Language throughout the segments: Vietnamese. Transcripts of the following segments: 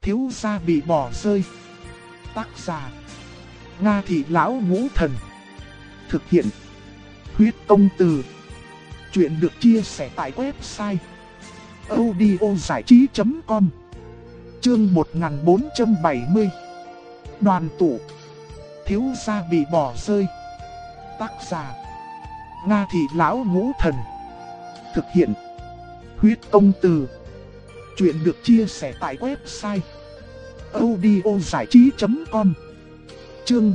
Thiếu gia bị bỏ rơi. Tác giả Nga Thị Lão Ngũ Thần. Thực hiện Huyết Công Từ. Chuyện được chia sẻ tại website audiozảichí.com. Chương 1470. Đoàn tụ. Thiếu gia bị bỏ rơi. Tác giả Nga Thị Lão Ngũ Thần. Thực hiện Huyết Công Từ. Chuyện được chia sẻ tại website audiozảichí.com. Chương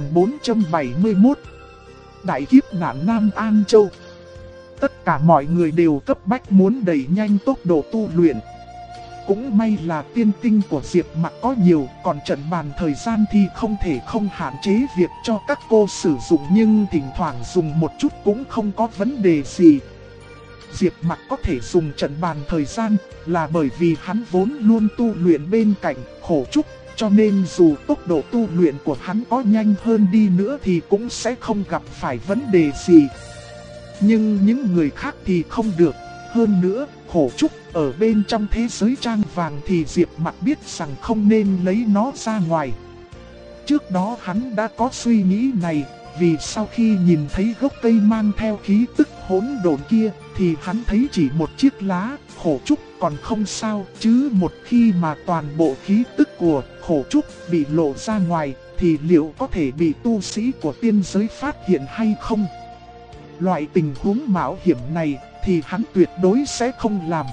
1471. Đại kiếp nạn Nam An Châu. Tất cả mọi người đều cấp bách muốn đẩy nhanh tốc độ tu luyện. Cũng may là tiên tinh của Diệp Mặc có nhiều, còn trận bàn thời gian thì không thể không hạn chế việc cho các cô sử dụng, nhưng thỉnh thoảng dùng một chút cũng không có vấn đề gì. Diệp Mặc có thể dùng trận bàn thời gian là bởi vì hắn vốn luôn tu luyện bên cạnh Khổ Trúc, cho nên dù tốc độ tu luyện của hắn có nhanh hơn đi nữa thì cũng sẽ không gặp phải vấn đề gì. Nhưng những người khác thì không được. Hơn nữa, Khổ Trúc ở bên trong thế giới trang vàng thì Diệp Mặc biết rằng không nên lấy nó ra ngoài. Trước đó hắn đã có suy nghĩ này, vì sau khi nhìn thấy gốc cây mang theo khí tức hỗn độn kia, thì hắn thấy chỉ một chiếc lá Khổ Trúc còn không sao, chứ một khi mà toàn bộ khí tức của Khổ Trúc bị lộ ra ngoài, thì liệu có thể bị tu sĩ của tiên giới phát hiện hay không? Loại tình huống mạo hiểm này thì hắn tuyệt đối sẽ không làm.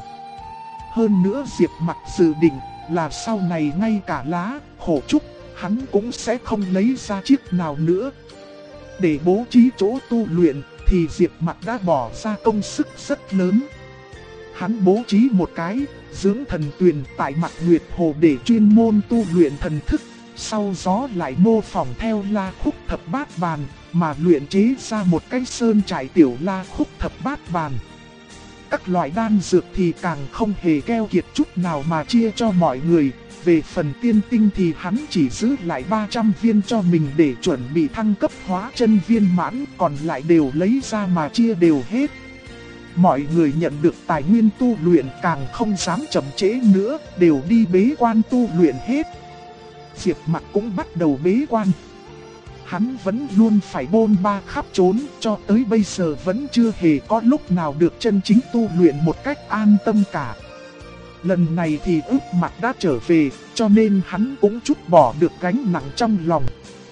Hơn nữa Diệp Mặc dự định là sau này ngay cả lá Khổ Trúc hắn cũng sẽ không lấy ra chiếc nào nữa. Để bố trí chỗ tu luyện thì Diệp Mặc đã bỏ ra công sức rất lớn. Hắn bố trí một cái dưỡng thần tuyền tại Mặt Nguyệt Hồ để chuyên môn tu luyện thần thức, sau đó lại mô phỏng theo La Khúc Thập Bát Bàn mà luyện chế ra một cái sơn trại tiểu La Khúc Thập Bát Bàn. Các loại đan dược thì càng không hề keo kiệt chút nào mà chia cho mọi người. Về phần tiên tinh thì hắn chỉ giữ lại 300 viên cho mình để chuẩn bị thăng cấp hóa chân viên mãn, còn lại đều lấy ra mà chia đều hết. Mọi người nhận được tài nguyên tu luyện càng không dám chậm trễ nữa, đều đi bế quan tu luyện hết. Diệp Mặc cũng bắt đầu bế quan. Hắn vẫn luôn phải bôn ba khắp trốn, cho tới bây giờ vẫn chưa hề có lúc nào được chân chính tu luyện một cách an tâm cả. Lần này thì ước mặt đã trở về, cho nên hắn cũng trút bỏ được gánh nặng trong lòng.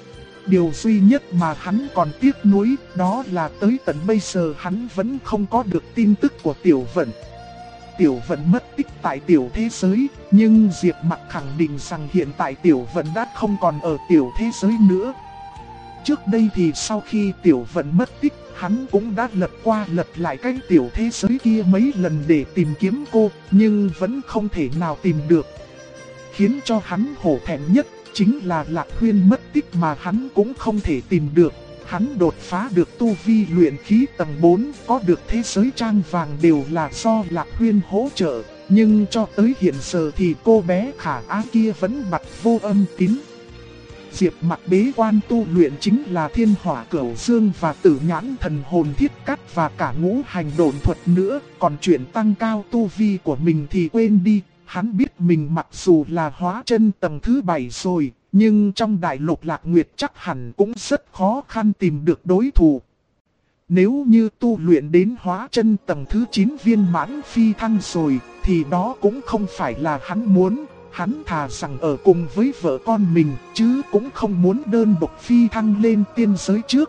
Điều duy nhất mà hắn còn tiếc nuối đó là tới tận bây giờ hắn vẫn không có được tin tức của Tiểu Vận. Tiểu Vận mất tích tại tiểu thế giới, nhưng Diệp Mặc khẳng định rằng hiện tại Tiểu Vận đã không còn ở tiểu thế giới nữa. Trước đây thì sau khi Tiểu Vận mất tích, hắn cũng đã lật qua lật lại cái tiểu thế giới kia mấy lần để tìm kiếm cô, nhưng vẫn không thể nào tìm được. Khiến cho hắn hổ thẹn nhất chính là Lạc Huyên mất tích mà hắn cũng không thể tìm được. Hắn đột phá được tu vi luyện khí tầng 4, có được thế giới trang vàng đều là do Lạc Huyên hỗ trợ. Nhưng cho tới hiện giờ thì cô bé khả ái kia vẫn bặt vô âm tín. Diệp Mặc bế quan tu luyện chính là Thiên Hỏa Cửu Dương và Tử Nhãn Thần Hồn Thiết Cắt và cả Ngũ Hành Độn Thuật nữa. Còn chuyện tăng cao tu vi của mình thì quên đi. Hắn biết mình mặc dù là hóa chân tầng thứ 7 rồi, nhưng trong đại lục Lạc Nguyệt chắc hẳn cũng rất khó khăn tìm được đối thủ. Nếu như tu luyện đến hóa chân tầng thứ 9 viên mãn phi thăng rồi, thì đó cũng không phải là hắn muốn. Hắn thà rằng ở cùng với vợ con mình, chứ cũng không muốn đơn độc phi thăng lên tiên giới trước.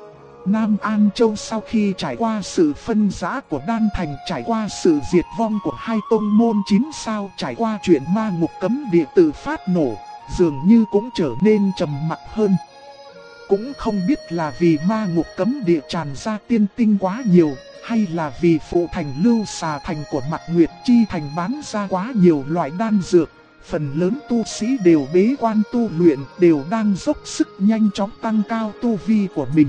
Nam An Châu sau khi trải qua sự phân rã của Đan Thành, trải qua sự diệt vong của hai tông môn 9 sao, trải qua chuyện ma ngục cấm địa tự phát nổ, dường như cũng trở nên trầm mặc hơn. Cũng không biết là vì ma ngục cấm địa tràn ra tiên tinh quá nhiều, hay là vì phụ thành Lưu Xà Thành của Mặt Nguyệt Chi Thành bán ra quá nhiều loại đan dược. Phần lớn tu sĩ đều bế quan tu luyện, đều đang dốc sức nhanh chóng tăng cao tu vi của mình.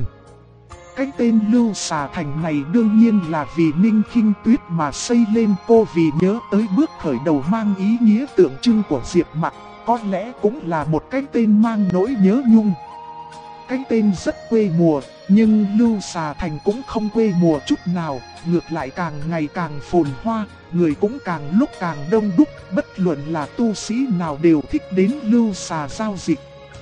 Cái tên Lưu Xà Thành này đương nhiên là vì Ninh Khinh Tuyết mà xây lên, cô vì nhớ tới bước khởi đầu mang ý nghĩa tượng trưng của Diệp Mặc, có lẽ cũng là một cái tên mang nỗi nhớ nhung. Cái tên rất quê mùa, Nhưng Lưu Xà Thành cũng không quê mùa chút nào, ngược lại càng ngày càng phồn hoa, người cũng càng lúc càng đông đúc, bất luận là tu sĩ nào đều thích đến Lưu Xà giao dịch.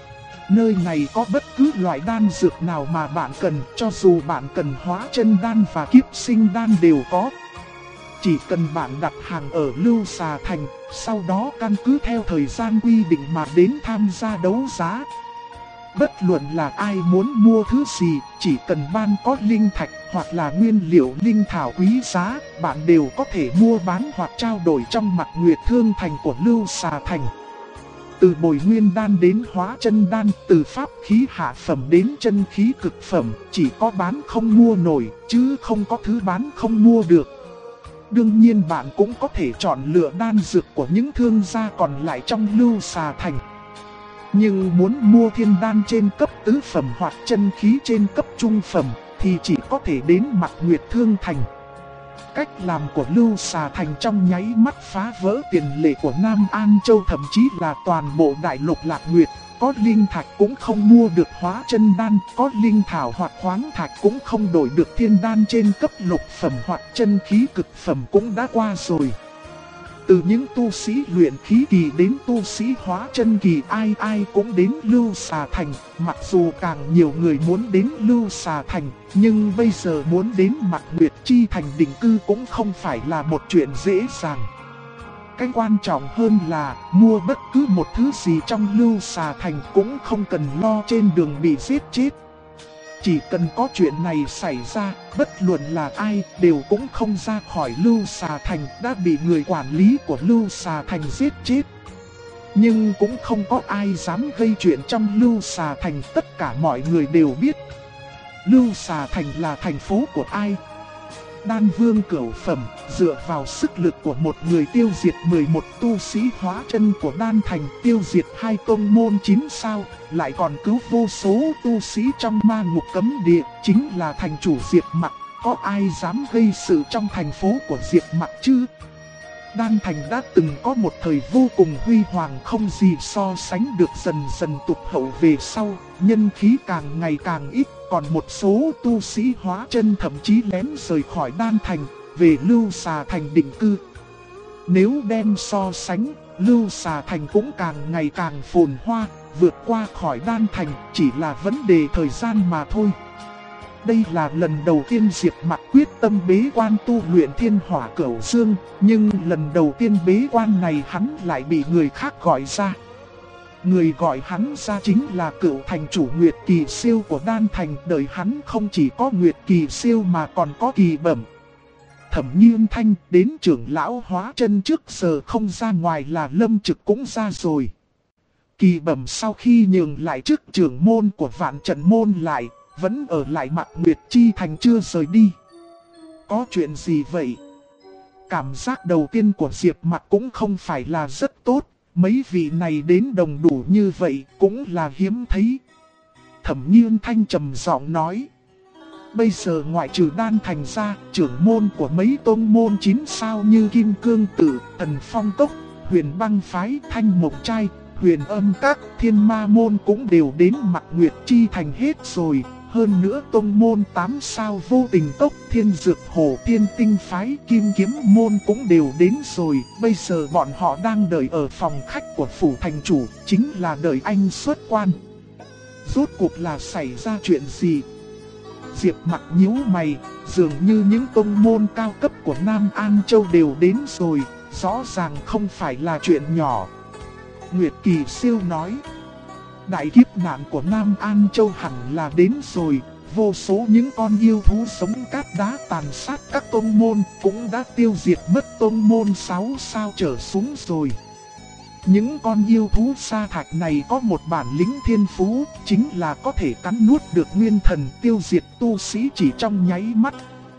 Nơi này có bất cứ loại đan dược nào mà bạn cần, cho dù bạn cần hóa chân đan và kiếp sinh đan đều có. Chỉ cần bạn đặt hàng ở Lưu Xà Thành, sau đó căn cứ theo thời gian quy định mà đến tham gia đấu giá. Bất luận là ai muốn mua thứ gì, chỉ cần ban có linh thạch hoặc là nguyên liệu linh thảo quý giá, bạn đều có thể mua bán hoặc trao đổi trong Mạc Nguyệt Thương Thành của Lưu Xà Thành. Từ bồi nguyên đan đến hóa chân đan, từ pháp khí hạ phẩm đến chân khí cực phẩm, chỉ có bán không mua nổi, chứ không có thứ bán không mua được. Đương nhiên bạn cũng có thể chọn lựa đan dược của những thương gia còn lại trong Lưu Xà Thành. Nhưng muốn mua thiên đan trên cấp tứ phẩm hoặc chân khí trên cấp trung phẩm thì chỉ có thể đến Mạc Nguyệt Thương Thành. Cách làm của Lưu Xà Thành trong nháy mắt phá vỡ tiền lệ của Nam An Châu, thậm chí là toàn bộ đại lục Lạc Nguyệt. Có linh thạch cũng không mua được hóa chân đan, có linh thảo hoặc khoáng thạch cũng không đổi được thiên đan trên cấp lục phẩm hoặc chân khí cực phẩm cũng đã qua rồi. Từ những tu sĩ luyện khí kỳ đến tu sĩ hóa chân kỳ, ai ai cũng đến Lưu Xà Thành. Mặc dù càng nhiều người muốn đến Lưu Xà Thành, nhưng bây giờ muốn đến Mạc Nguyệt Chi Thành định cư cũng không phải là một chuyện dễ dàng. Cái quan trọng hơn là mua bất cứ một thứ gì trong Lưu Xà Thành cũng không cần lo trên đường bị giết chết. Chỉ cần có chuyện này xảy ra, bất luận là ai đều cũng không ra khỏi Lưu Xà Thành, đã bị người quản lý của Lưu Xà Thành giết chết. Nhưng cũng không có ai dám gây chuyện trong Lưu Xà Thành, tất cả mọi người đều biết Lưu Xà Thành là thành phố của ai. Đan vương cửu phẩm, dựa vào sức lực của một người tiêu diệt 11 tu sĩ hóa chân của Đan Thành, tiêu diệt 2 tông môn 9 sao, lại còn cứu vô số tu sĩ trong ma ngục cấm địa, chính là thành chủ Diệp Mặc. Có ai dám gây sự trong thành phố của Diệp Mặc chứ? Đan Thành đã từng có một thời vô cùng huy hoàng, không gì so sánh được, dần dần tụt hậu về sau, nhân khí càng ngày càng ít, còn một số tu sĩ hóa chân thậm chí lén rời khỏi Đan Thành, về Lưu Xà Thành định cư. Nếu đem so sánh, Lưu Xà Thành cũng càng ngày càng phồn hoa, vượt qua khỏi Đan Thành chỉ là vấn đề thời gian mà thôi. Đây là lần đầu tiên Diệp Mặc quyết tâm bế quan tu luyện Thiên Hỏa Cửu Dương, nhưng lần đầu tiên bế quan này hắn lại bị người khác gọi ra. Người gọi hắn ra chính là cựu thành chủ Nguyệt Kỳ Siêu của Đan Thành, đời hắn không chỉ có Nguyệt Kỳ Siêu mà còn có kỳ bẩm. Thẩm Nhiên Thanh đến trưởng lão hóa chân trước giờ không ra ngoài là Lâm Trực cũng ra rồi. Kỳ bẩm sau khi nhường lại chức trưởng môn của Vạn Trận Môn lại, vẫn ở lại Mạc Nguyệt Chi Thành chưa rời đi. Có chuyện gì vậy? Cảm giác đầu tiên của Diệp Mặc cũng không phải là rất tốt, mấy vị này đến đồng đủ như vậy cũng là hiếm thấy. Thẩm Nhiên Thanh trầm giọng nói. Bây giờ ngoại trừ Đan Thành ra, trưởng môn của mấy tôn môn 9 sao như Kim Cương Tử, Thần Phong Cốc, Huyền Băng Phái, Thanh Mộc Trai, Huyền Âm Các, Thiên Ma Môn cũng đều đến Mạc Nguyệt Chi Thành hết rồi. Hơn nữa tôn môn 8 sao Vô Tình Cốc, Thiên Dược Hồ, Thiên Tinh Phái, Kim Kiếm Môn cũng đều đến rồi. Bây giờ bọn họ đang đợi ở phòng khách của phủ thành chủ, chính là đợi anh xuất quan. Rốt cuộc là xảy ra chuyện gì? Diệp Mặc nhíu mày, dường như những tôn môn cao cấp của Nam An Châu đều đến rồi, rõ ràng không phải là chuyện nhỏ. Nguyệt Kỳ Siêu nói. Đại kiếp nạn của Nam An Châu hẳn là đến rồi, vô số những con yêu thú sống cát đá tàn sát các tôn môn cũng đã tiêu diệt mất tôn môn 6 sao trở xuống rồi. Những con yêu thú sa thạch này có một bản lĩnh thiên phú, chính là có thể cắn nuốt được nguyên thần, tiêu diệt tu sĩ chỉ trong nháy mắt.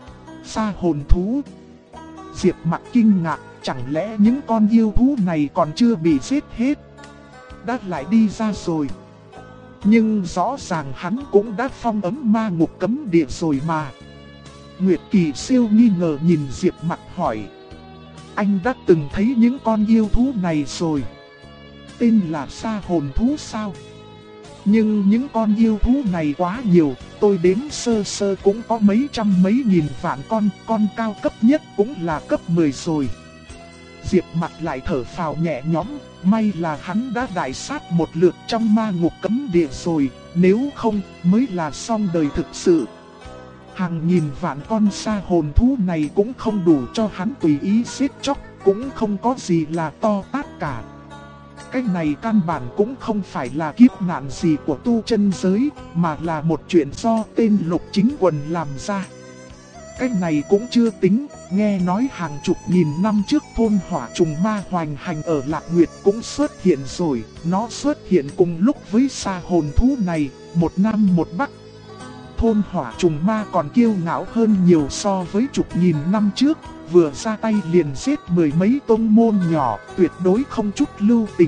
Sa hồn thú. Diệp Mặc kinh ngạc, chẳng lẽ những con yêu thú này còn chưa bị giết hết? Đã lại đi ra rồi. Nhưng rõ ràng hắn cũng đã phong ấm ma ngục cấm địa rồi mà. Nguyệt Kỳ Siêu nghi ngờ nhìn Diệp Mặc hỏi. Anh đã từng thấy những con yêu thú này rồi. Tên là sa hồn thú sao? Nhưng những con yêu thú này quá nhiều, tôi đếm sơ sơ cũng có mấy trăm mấy nghìn vạn con cao cấp nhất cũng là cấp 10 rồi. Diệp Mặc lại thở phào nhẹ nhõm, may là hắn đã đại sát một lượt trong ma ngục cấm địa rồi, nếu không mới là xong đời thực sự. Hàng nghìn vạn con sa hồn thú này cũng không đủ cho hắn tùy ý giết chóc, cũng không có gì là to tát cả. Cái này căn bản cũng không phải là kiếp nạn gì của tu chân giới, mà là một chuyện do tên Lục Chính Quần làm ra. Cái này cũng chưa tính, nghe nói hàng chục nghìn năm trước thôn hỏa trùng ma hoành hành ở Lạc Nguyệt cũng xuất hiện rồi. Nó xuất hiện cùng lúc với sa hồn thú này, một nam một bắc. Thôn hỏa trùng ma còn kiêu ngạo hơn nhiều so với chục nghìn năm trước, vừa ra tay liền giết mười mấy tông môn nhỏ, tuyệt đối không chút lưu tình.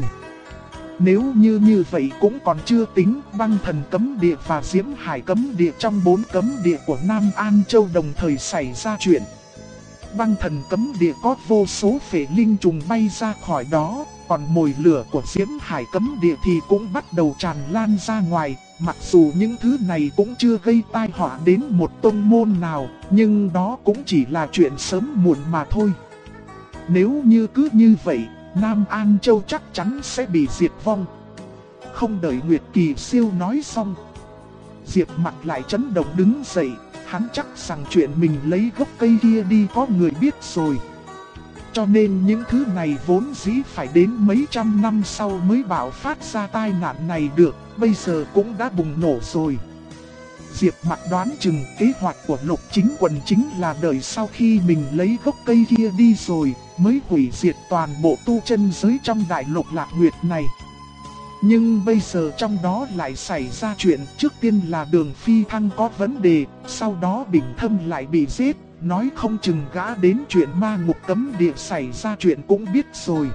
Nếu như vậy cũng còn chưa tính, băng thần cấm địa và diễm hải cấm địa trong 4 cấm địa của Nam An Châu đồng thời xảy ra chuyện. Băng thần cấm địa có vô số phệ linh trùng bay ra khỏi đó, còn mồi lửa của diễm hải cấm địa thì cũng bắt đầu tràn lan ra ngoài. Mặc dù những thứ này cũng chưa gây tai họa đến một tông môn nào, nhưng đó cũng chỉ là chuyện sớm muộn mà thôi. Nếu như cứ như vậy, Nam An Châu chắc chắn sẽ bị diệt vong. Không đợi Nguyệt Kỳ Siêu nói xong, Diệp Mặc lại chấn động đứng dậy. Hắn chắc rằng chuyện mình lấy gốc cây kia đi có người biết rồi. Cho nên những thứ này vốn dĩ phải đến mấy trăm năm sau mới bạo phát ra tai nạn này được, bây giờ cũng đã bùng nổ rồi. Diệp Mặc đoán chừng kế hoạch của Lục Chính Quần chính là đợi sau khi mình lấy gốc cây kia đi rồi, mới hủy diệt toàn bộ tu chân giới trong đại lục Lạc Nguyệt này. Nhưng bây giờ trong đó lại xảy ra chuyện, trước tiên là Đường Phi Thăng có vấn đề, sau đó Bình Thâm lại bị giết, nói không chừng gã đến chuyện ma ngục cấm địa xảy ra chuyện cũng biết rồi.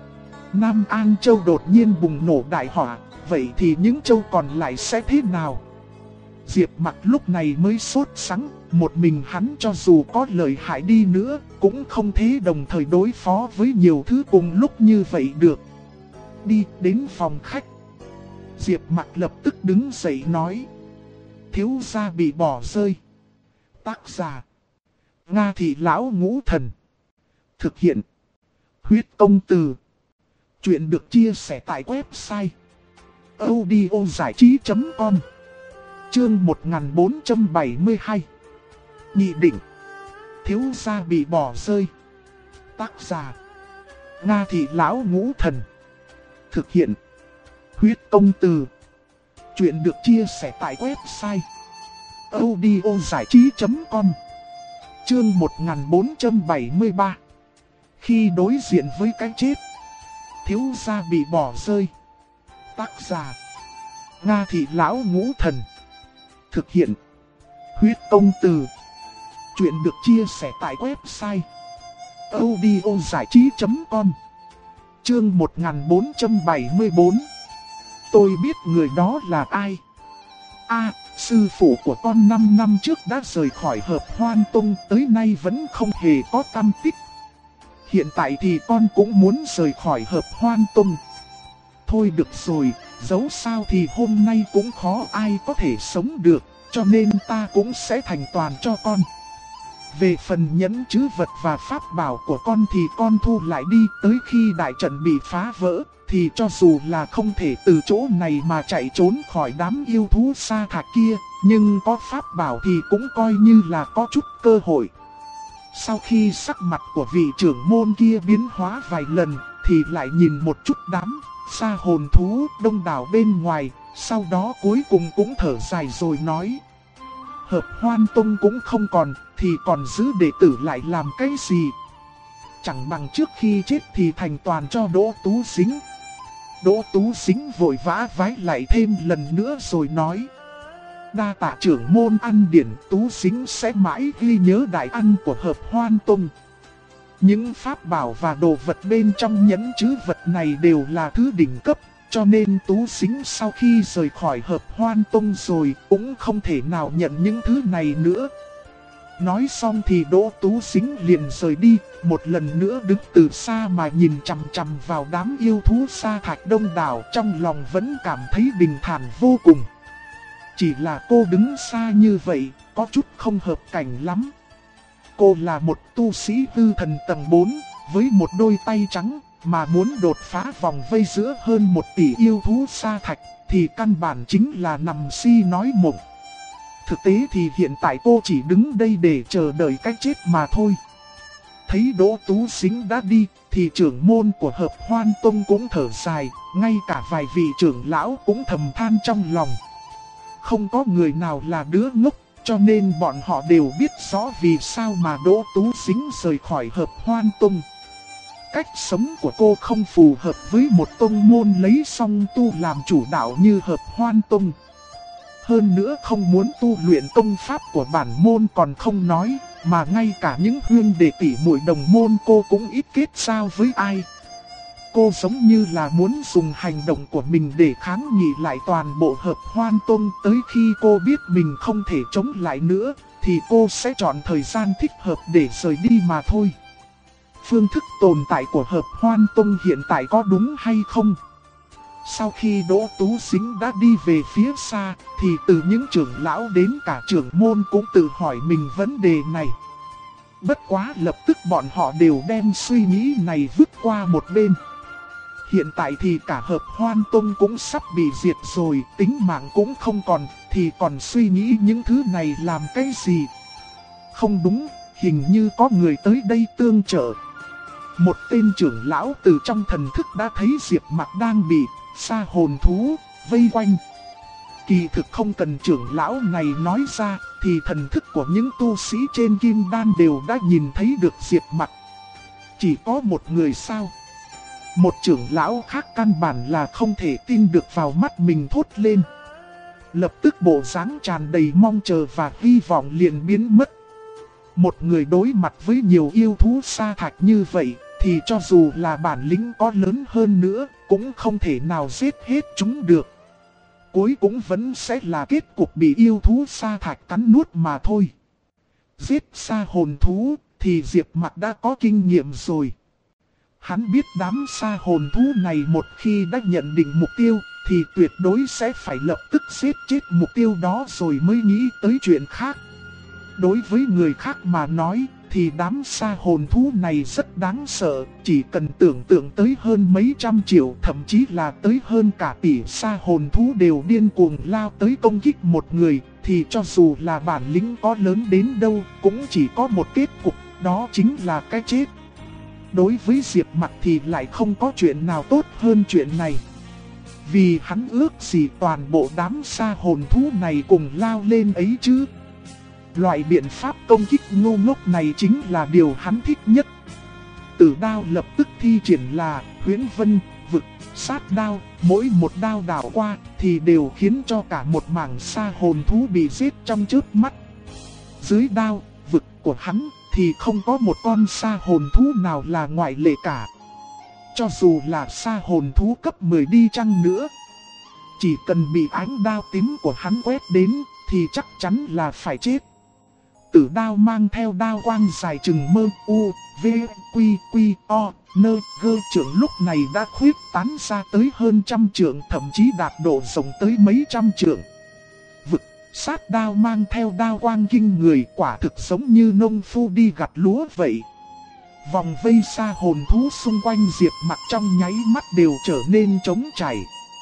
Nam An Châu đột nhiên bùng nổ đại họa, vậy thì những châu còn lại sẽ thế nào? Diệp Mặc lúc này mới sốt sắng, một mình hắn cho dù có lợi hại đi nữa, cũng không thể đồng thời đối phó với nhiều thứ cùng lúc như vậy được. Đi đến phòng khách. Diệp Mặc lập tức đứng dậy nói. Thiếu gia bị bỏ rơi. Tác giả Nga Thị Lão Ngũ Thần. Thực hiện Huyết Công Từ. Chuyện được chia sẻ tại website audiozảichí.com. Chương 1472. Nghị định. Thiếu gia bị bỏ rơi. Tác giả Nga Thị Lão Ngũ Thần. Thực hiện Huyết Công Từ. Chuyện được chia sẻ tại website audiozảichí.com. Chương 1473. Khi đối diện với cái chết. Thiếu gia bị bỏ rơi. Tác giả Nga Thị Lão Ngũ Thần. Thực hiện Huyết Công Từ. Chuyện được chia sẻ tại website audiozảichí.com. Chương 1474. Tôi biết người đó là ai. Sư phụ của con 5 năm trước đã rời khỏi Hợp Hoan Tông, tới nay vẫn không hề có tăm tích. Hiện tại thì con cũng muốn rời khỏi Hợp Hoan Tông. Thôi được rồi, dẫu sao thì hôm nay cũng khó ai có thể sống được, cho nên ta cũng sẽ thành toàn cho con. Về phần nhẫn trữ vật và pháp bảo của con thì con thu lại đi, tới khi đại trận bị phá vỡ, thì cho dù là không thể từ chỗ này mà chạy trốn khỏi đám yêu thú sa thạch kia, nhưng có pháp bảo thì cũng coi như là có chút cơ hội. Sau khi sắc mặt của vị trưởng môn kia biến hóa vài lần, thì lại nhìn một chút đám sa hồn thú đông đảo bên ngoài, sau đó cuối cùng cũng thở dài rồi nói. Hợp Hoan Tông cũng không còn, thì còn giữ đệ tử lại làm cái gì? Chẳng bằng trước khi chết thì thành toàn cho Đỗ Tú Sính. Đỗ Tú Sính vội vã vái lại thêm lần nữa rồi nói. Đa tạ trưởng môn ăn điển, Tú Sính sẽ mãi ghi nhớ đại ăn của Hợp Hoan Tông. Những pháp bảo và đồ vật bên trong nhẫn trữ vật này đều là thứ đỉnh cấp, cho nên Tú Sính sau khi rời khỏi Hợp Hoan Tông rồi cũng không thể nào nhận những thứ này nữa. Nói xong thì Đỗ Tú Sính liền rời đi, một lần nữa đứng từ xa mà nhìn chằm chằm vào đám yêu thú sa thạch đông đảo, trong lòng vẫn cảm thấy bình thản vô cùng. Chỉ là cô đứng xa như vậy, có chút không hợp cảnh lắm. Cô là một tu sĩ hư thần tầng 4, với một đôi tay trắng, mà muốn đột phá vòng vây giữa hơn 1 tỷ yêu thú sa thạch, thì căn bản chính là nằm si nói mộng. Thực tế thì hiện tại cô chỉ đứng đây để chờ đợi cái chết mà thôi. Thấy Đỗ Tú Sính đã đi, thì trưởng môn của Hợp Hoan Tông cũng thở dài, ngay cả vài vị trưởng lão cũng thầm than trong lòng. Không có người nào là đứa ngốc, cho nên bọn họ đều biết rõ vì sao mà Đỗ Tú Sính rời khỏi Hợp Hoan Tông. Cách sống của cô không phù hợp với một tông môn lấy song tu làm chủ đạo như Hợp Hoan Tông. Hơn nữa không muốn tu luyện công pháp của bản môn còn không nói, mà ngay cả những huynh đệ tỷ muội đồng môn cô cũng ít kết giao với ai. Cô giống như là muốn dùng hành động của mình để kháng nghị lại toàn bộ Hợp Hoan Tông. Tới khi cô biết mình không thể chống lại nữa, thì cô sẽ chọn thời gian thích hợp để rời đi mà thôi. Phương thức tồn tại của Hợp Hoan Tông hiện tại có đúng hay không? Sau khi Đỗ Tú Sính đã đi về phía xa, thì từ những trưởng lão đến cả trưởng môn cũng tự hỏi mình vấn đề này. Bất quá lập tức bọn họ đều đem suy nghĩ này vứt qua một bên. Hiện tại thì cả Hợp Hoan Tông cũng sắp bị diệt rồi, tính mạng cũng không còn, thì còn suy nghĩ những thứ này làm cái gì? Không đúng, hình như có người tới đây tương trợ. Một tên trưởng lão từ trong thần thức đã thấy Diệp Mặc đang bị sa hồn thú vây quanh. Kỳ thực không cần trưởng lão này nói ra, thì thần thức của những tu sĩ trên kim đan đều đã nhìn thấy được Diệp Mặc. Chỉ có một người sao? Một trưởng lão khác căn bản là không thể tin được vào mắt mình thốt lên. Lập tức bộ dáng tràn đầy mong chờ và hy vọng liền biến mất. Một người đối mặt với nhiều yêu thú sa thạch như vậy, thì cho dù là bản lĩnh có lớn hơn nữa, cũng không thể nào giết hết chúng được. Cuối cũng vẫn sẽ là kết cục bị yêu thú sa thạch cắn nuốt mà thôi. Giết sa hồn thú, thì Diệp Mặc đã có kinh nghiệm rồi. Hắn biết đám sa hồn thú này một khi đã nhận định mục tiêu, thì tuyệt đối sẽ phải lập tức giết chết mục tiêu đó rồi mới nghĩ tới chuyện khác. Đối với người khác mà nói, thì đám sa hồn thú này rất đáng sợ, chỉ cần tưởng tượng tới hơn mấy trăm triệu, thậm chí là tới hơn cả tỷ sa hồn thú đều điên cuồng lao tới công kích một người, thì cho dù là bản lĩnh có lớn đến đâu, cũng chỉ có một kết cục, đó chính là cái chết. Đối với Diệp Mặc thì lại không có chuyện nào tốt hơn chuyện này. Vì hắn ước gì toàn bộ đám sa hồn thú này cùng lao lên ấy chứ. Loại biện pháp công kích ngu ngốc này chính là điều hắn thích nhất. Tử đao lập tức thi triển là huyễn vân, vực, sát đao. Mỗi một đao đảo qua thì đều khiến cho cả một mảng sa hồn thú bị giết trong chớp mắt. Dưới đao, vực của hắn thì không có một con sa hồn thú nào là ngoại lệ cả. Cho dù là sa hồn thú cấp 10 đi chăng nữa, chỉ cần bị ánh đao tím của hắn quét đến thì chắc chắn là phải chết. Tử đao mang theo đao quang dài chừng mơ u, v, quy, quy, o, nơ, gơ trượng lúc này đã khuyết tán ra tới hơn 100 trượng, thậm chí đạt độ rộng tới mấy trăm trượng. Vực, sát đao mang theo đao quang kinh người, quả thực giống như nông phu đi gặt lúa vậy. Vòng vây sa hồn thú xung quanh Diệp Mặc trong nháy mắt đều trở nên trống trải.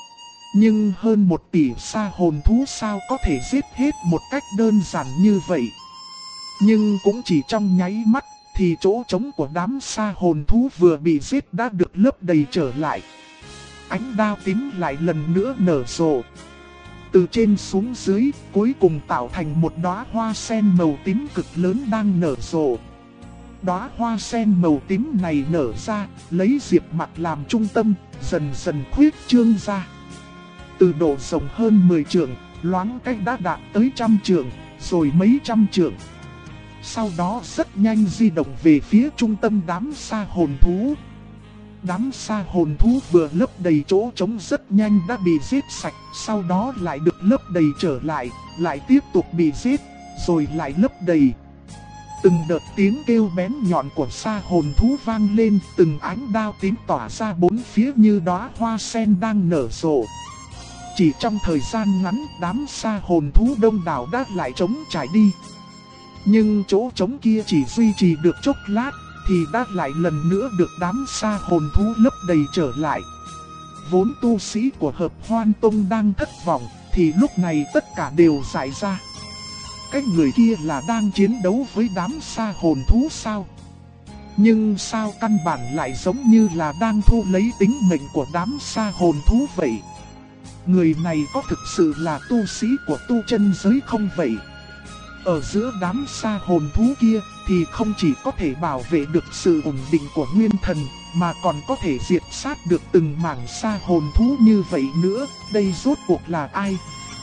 Nhưng hơn 1 tỷ sa hồn thú sao có thể giết hết một cách đơn giản như vậy. Nhưng cũng chỉ trong nháy mắt, thì chỗ trống của đám sa hồn thú vừa bị giết đã được lấp đầy trở lại. Ánh đao tím lại lần nữa nở rộ. Từ trên xuống dưới, cuối cùng tạo thành một đóa hoa sen màu tím cực lớn đang nở rộ. Đóa hoa sen màu tím này nở ra, lấy Diệp Mặc làm trung tâm, dần dần khuyết trương ra. Từ độ rộng hơn 10 trượng, loáng cách đã đạt tới 100 trượng, rồi mấy trăm trượng. Sau đó rất nhanh di động về phía trung tâm đám sa hồn thú. Đám sa hồn thú vừa lấp đầy chỗ trống rất nhanh đã bị giết sạch, sau đó lại được lấp đầy trở lại, lại tiếp tục bị giết, rồi lại lấp đầy. Từng đợt tiếng kêu bén nhọn của sa hồn thú vang lên, từng ánh đao tím tỏa ra bốn phía như đóa hoa sen đang nở rộ. Chỉ trong thời gian ngắn, đám sa hồn thú đông đảo đã lại trống trải đi. Nhưng chỗ trống kia chỉ duy trì được chốc lát, thì đã lại lần nữa được đám sa hồn thú lấp đầy trở lại. Vốn tu sĩ của Hợp Hoan Tông đang thất vọng, thì lúc này tất cả đều giải ra. Cái người kia là đang chiến đấu với đám sa hồn thú sao? Nhưng sao căn bản lại giống như là đang thu lấy tính mệnh của đám sa hồn thú vậy? Người này có thực sự là tu sĩ của tu chân giới không vậy? Ở giữa đám sa hồn thú kia thì không chỉ có thể bảo vệ được sự ổn định của nguyên thần, mà còn có thể diệt sát được từng mảng sa hồn thú như vậy nữa. Đây rốt cuộc là ai?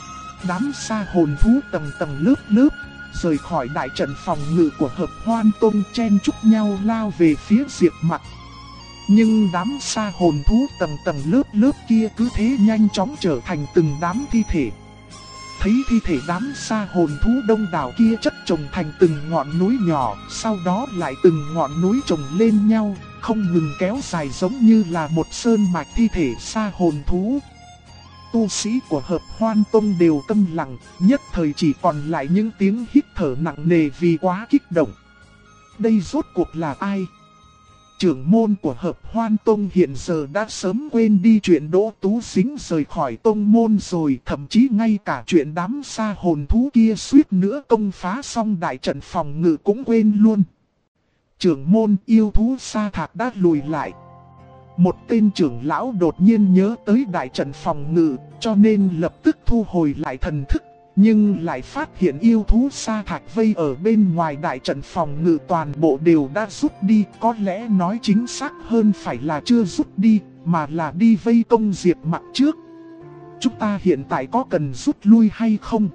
Đám sa hồn thú tầng tầng lớp lớp rời khỏi đại trận phòng ngự của Hợp Hoan Tông, chen chúc nhau lao về phía Diệp Mặc. Nhưng đám sa hồn thú tầng tầng lớp lớp kia cứ thế nhanh chóng trở thành từng đám thi thể. Thấy thi thể đám sa hồn thú đông đảo kia chất chồng thành từng ngọn núi nhỏ, sau đó lại từng ngọn núi chồng lên nhau, không ngừng kéo dài giống như là một sơn mạch thi thể sa hồn thú. Tu sĩ của Hợp Hoan Tông đều câm lặng, nhất thời chỉ còn lại những tiếng hít thở nặng nề vì quá kích động. Đây rốt cuộc là ai? Trưởng môn của Hợp Hoan Tông hiện giờ đã sớm quên đi chuyện Đỗ Tú Sính rời khỏi tông môn rồi, thậm chí ngay cả chuyện đám sa hồn thú kia suýt nữa công phá xong đại trận phòng ngự cũng quên luôn. Trưởng môn yêu thú sa thạc đã lùi lại. Một tên trưởng lão đột nhiên nhớ tới đại trận phòng ngự, cho nên lập tức thu hồi lại thần thức. Nhưng lại phát hiện yêu thú sa thạch vây ở bên ngoài đại trận phòng ngự toàn bộ đều đã rút đi. Có lẽ nói chính xác hơn phải là chưa rút đi, mà là đi vây công Diệp Mặc trước. Chúng ta hiện tại có cần rút lui hay không?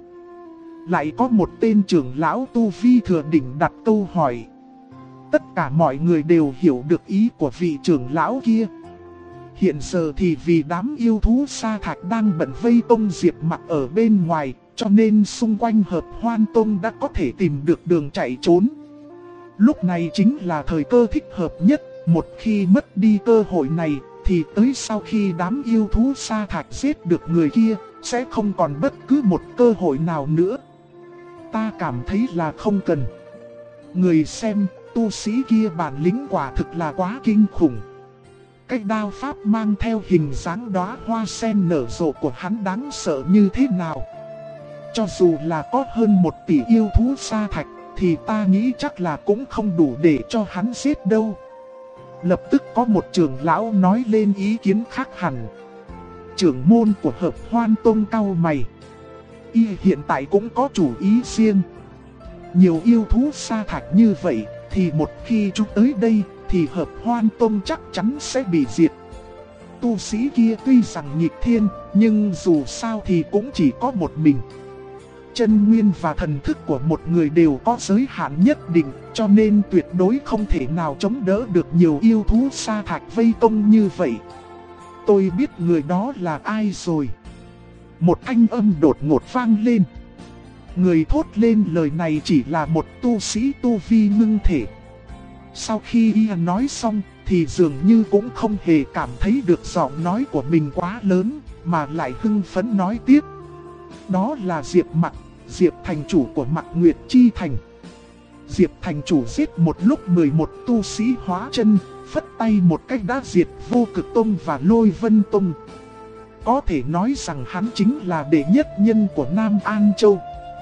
Lại có một tên trưởng lão tu vi thừa đỉnh đặt câu hỏi. Tất cả mọi người đều hiểu được ý của vị trưởng lão kia. Hiện giờ thì vì đám yêu thú sa thạch đang bận vây công Diệp Mặc ở bên ngoài, cho nên xung quanh Hợp Hoan Tông đã có thể tìm được đường chạy trốn. Lúc này chính là thời cơ thích hợp nhất, một khi mất đi cơ hội này, thì tới sau khi đám yêu thú sa thạch giết được người kia, sẽ không còn bất cứ một cơ hội nào nữa. Ta cảm thấy là không cần. Người xem, tu sĩ kia bản lĩnh quả thực là quá kinh khủng. Cái đao pháp mang theo hình dáng đóa hoa sen nở rộ của hắn đáng sợ như thế nào? Cho dù là có hơn 1 tỷ yêu thú sa thạch, thì ta nghĩ chắc là cũng không đủ để cho hắn giết đâu. Lập tức có một trưởng lão nói lên ý kiến khác hẳn. Trưởng môn của Hợp Hoan Tông cau mày. Y hiện tại cũng có chủ ý riêng. Nhiều yêu thú sa thạch như vậy, thì một khi chúng tới đây, thì Hợp Hoan Tông chắc chắn sẽ bị diệt. Tu sĩ kia tuy rằng nghịch thiên, nhưng dù sao thì cũng chỉ có một mình. Chân nguyên và thần thức của một người đều có giới hạn nhất định, cho nên tuyệt đối không thể nào chống đỡ được nhiều yêu thú sa thạch vây công như vậy. Tôi biết người đó là ai rồi. Một thanh âm đột ngột vang lên. Người thốt lên lời này chỉ là một tu sĩ tu vi ngưng thể. Sau khi y nói xong, thì dường như cũng không hề cảm thấy được giọng nói của mình quá lớn, mà lại hưng phấn nói tiếp. Đó là Diệp Mặc, Diệp thành chủ của Mặc Nguyệt Chi Thành. Diệp thành chủ giết một lúc 11 tu sĩ hóa chân, phất tay một cách đã diệt Vô Cực Tông và Lôi Vân Tông. Có thể nói rằng hắn chính là đệ nhất nhân của Nam An Châu.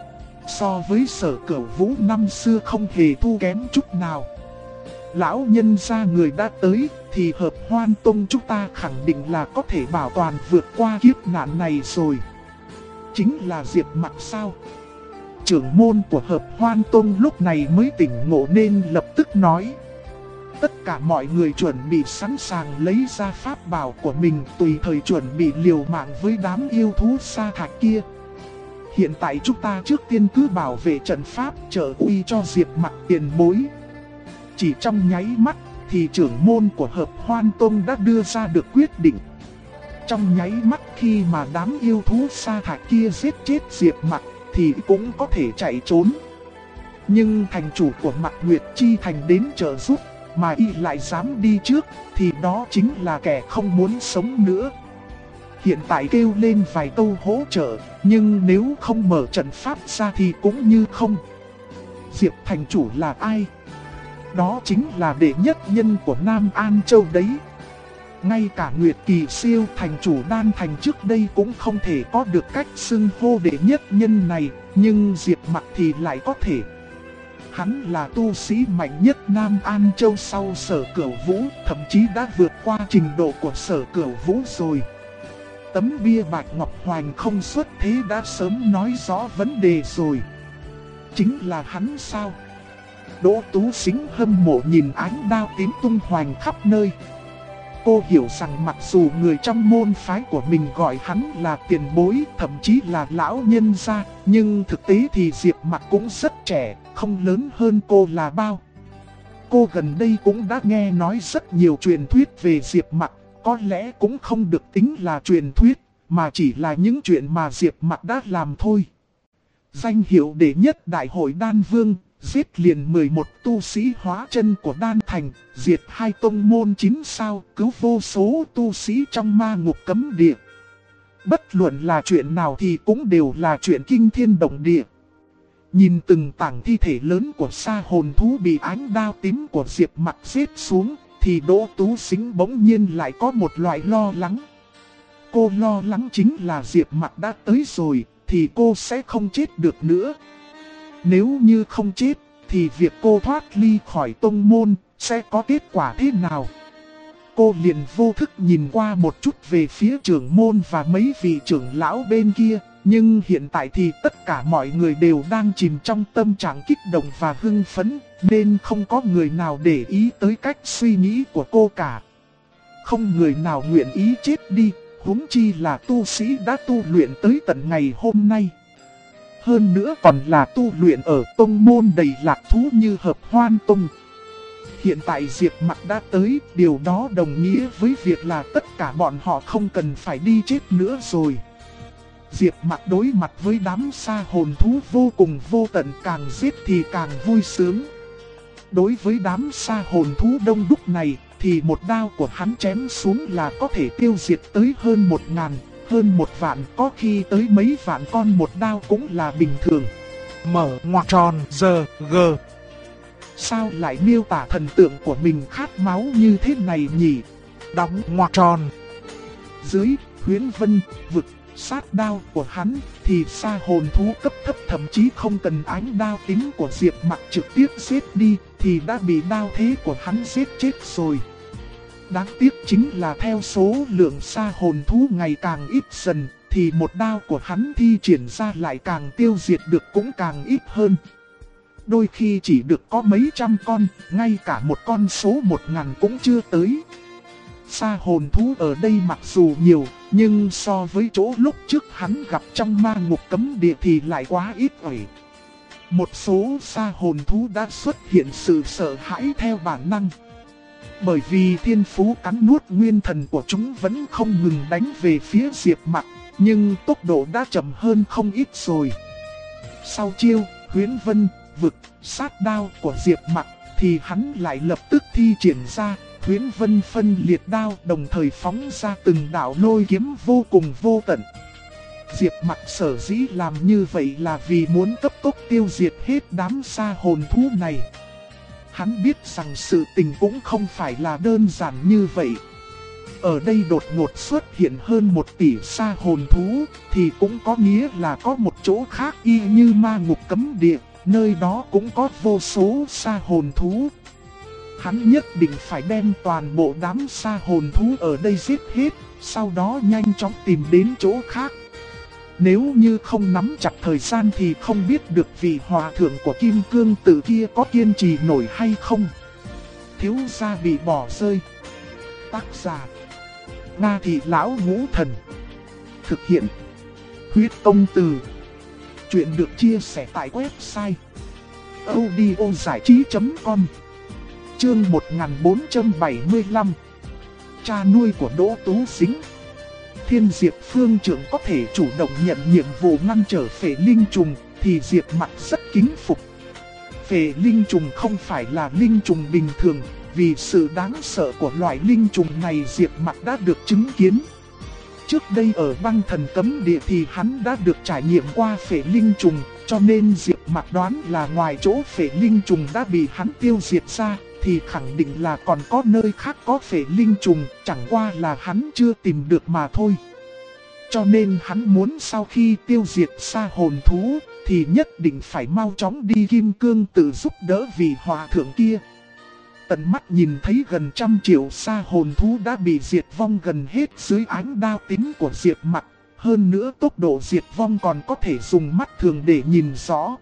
So với Sở Cửu Vũ năm xưa không hề thua kém chút nào. Lão nhân gia người đã tới, thì Hợp Hoan Tông chúng ta khẳng định là có thể bảo toàn vượt qua kiếp nạn này rồi. Chính là Diệp Mặc sao? Trưởng môn của Hợp Hoan Tông lúc này mới tỉnh ngộ nên lập tức nói. Tất cả mọi người chuẩn bị sẵn sàng lấy ra pháp bảo của mình, tùy thời chuẩn bị liều mạng với đám yêu thú sa thạch kia. Hiện tại chúng ta trước tiên cứ bảo vệ trận pháp, trợ uy cho Diệp Mặc tiền bối. Chỉ trong nháy mắt thì trưởng môn của Hợp Hoan Tông đã đưa ra được quyết định. Trong nháy mắt khi mà đám yêu thú sa thạch kia giết chết Diệp Mặc thì cũng có thể chạy trốn. Nhưng thành chủ của Mạc Nguyệt Chi Thành đến trợ giúp, mà y lại dám đi trước, thì đó chính là kẻ không muốn sống nữa. Hiện tại kêu lên vài câu hỗ trợ, nhưng nếu không mở trận pháp ra thì cũng như không. Diệp thành chủ là ai? Đó chính là đệ nhất nhân của Nam An Châu đấy. Ngay cả Nguyệt Kỳ siêu thành chủ Đan Thành trước đây cũng không thể có được cách xưng hô đệ nhất nhân này, nhưng Diệp Mặc thì lại có thể. Hắn là tu sĩ mạnh nhất Nam An Châu sau Sở Cửu Vũ, thậm chí đã vượt qua trình độ của Sở Cửu Vũ rồi. Tấm bia bạch ngọc hoành không xuất thế đã sớm nói rõ vấn đề rồi. Chính là hắn sao? Đỗ Tú Sính hâm mộ nhìn ánh đao tím tung hoành khắp nơi. Cô hiểu rằng mặc dù người trong môn phái của mình gọi hắn là tiền bối, thậm chí là lão nhân gia, nhưng thực tế thì Diệp Mặc cũng rất trẻ, không lớn hơn cô là bao. Cô gần đây cũng đã nghe nói rất nhiều truyền thuyết về Diệp Mặc, có lẽ cũng không được tính là truyền thuyết, mà chỉ là những chuyện mà Diệp Mặc đã làm thôi. Danh hiệu đệ nhất đại hội Đan Vương, giết liền 11 tu sĩ hóa chân của Đan Thành, diệt 2 tông môn 9 sao, cứu vô số tu sĩ trong ma ngục cấm địa. Bất luận là chuyện nào thì cũng đều là chuyện kinh thiên động địa. Nhìn từng tảng thi thể lớn của sa hồn thú bị ánh đao tím của Diệp Mặc giết xuống, thì Đỗ Tú Sính bỗng nhiên lại có một loại lo lắng. Cô lo lắng chính là Diệp Mặc đã tới rồi, thì cô sẽ không chết được nữa. Nếu như không chết, thì việc cô thoát ly khỏi tông môn sẽ có kết quả thế nào? Cô liền vô thức nhìn qua một chút về phía trưởng môn và mấy vị trưởng lão bên kia. Nhưng hiện tại thì tất cả mọi người đều đang chìm trong tâm trạng kích động và hưng phấn, nên không có người nào để ý tới cách suy nghĩ của cô cả. Không người nào nguyện ý chết đi, huống chi là tu sĩ đã tu luyện tới tận ngày hôm nay. Hơn nữa còn là tu luyện ở tông môn đầy lạc thú như Hợp Hoan Tông. Hiện tại Diệp Mặc đã tới, điều đó đồng nghĩa với việc là tất cả bọn họ không cần phải đi chết nữa rồi. Diệp Mặc đối mặt với đám sa hồn thú vô cùng vô tận, càng giết thì càng vui sướng. Đối với đám sa hồn thú đông đúc này, thì một đao của hắn chém xuống là có thể tiêu diệt tới hơn 1000, hơn 1 vạn, có khi tới mấy vạn con một đao cũng là bình thường. Mở ngoặc tròn giờ g. Sao lại miêu tả thần tượng của mình khát máu như thế này nhỉ? Đóng ngoặc tròn. Dưới huyễn vân vực sát đao của hắn thì sa hồn thú cấp thấp thậm chí không cần ánh đao tím của Diệp Mặc trực tiếp giết đi thì đã bị đao thế của hắn giết chết rồi. Đáng tiếc chính là theo số lượng sa hồn thú ngày càng ít dần thì một đao của hắn thi triển ra lại càng tiêu diệt được cũng càng ít hơn. Đôi khi chỉ được có mấy trăm con, ngay cả một con số 1000 cũng chưa tới. Sa hồn thú ở đây mặc dù nhiều, nhưng so với chỗ lúc trước hắn gặp trong ma ngục cấm địa thì lại quá ít ỏi. Một số sa hồn thú đã xuất hiện sự sợ hãi theo bản năng. Bởi vì thiên phú cắn nuốt nguyên thần của chúng vẫn không ngừng đánh về phía Diệp Mặc, nhưng tốc độ đã chậm hơn không ít rồi. Sau chiêu huyễn vân vực sát đao của Diệp Mặc thì hắn lại lập tức thi triển ra huyễn vân phân liệt đao, đồng thời phóng ra từng đạo lôi kiếm vô cùng vô tận. Diệp Mặc sở dĩ làm như vậy là vì muốn cấp tốc tiêu diệt hết đám sa hồn thú này. Hắn biết rằng sự tình cũng không phải là đơn giản như vậy. Ở đây đột ngột xuất hiện hơn 1 tỷ sa hồn thú thì cũng có nghĩa là có một chỗ khác y như ma ngục cấm địa, nơi đó cũng có vô số sa hồn thú. Hắn nhất định phải đem toàn bộ đám sa hồn thú ở đây giết hết, sau đó nhanh chóng tìm đến chỗ khác. Nếu như không nắm chặt thời gian thì không biết được vị hòa thượng của Kim Cương Tự kia có kiên trì nổi hay không. Thiếu gia bị bỏ rơi. Tác giả: Nga Thị Lão Ngũ Thần. Thực hiện: Huyết Công Từ. Chuyện được chia sẻ tại website audiozảichí.com. Chương 1475. Cha nuôi của Đỗ Tú Sính. Thiên Diệp Phương trưởng có thể chủ động nhận nhiệm vụ ngăn trở Phệ Linh Trùng thì Diệp Mặc rất kính phục. Phệ linh trùng không phải là linh trùng bình thường, vì sự đáng sợ của loại linh trùng này Diệp Mặc đã được chứng kiến. Trước đây ở Băng Thần Cấm Địa thì hắn đã được trải nghiệm qua phệ linh trùng, cho nên Diệp Mặc đoán là ngoài chỗ phệ linh trùng đã bị hắn tiêu diệt ra, thì khẳng định là còn có nơi khác có phệ linh trùng, chẳng qua là hắn chưa tìm được mà thôi. Cho nên hắn muốn sau khi tiêu diệt sa hồn thú, thì nhất định phải mau chóng đi Kim Cương Tự giúp đỡ vị hòa thượng kia. Tận mắt nhìn thấy gần 100 triệu sa hồn thú đã bị diệt vong gần hết dưới ánh đao tím của Diệp Mặc. Hơn nữa tốc độ diệt vong còn có thể dùng mắt thường để nhìn rõ.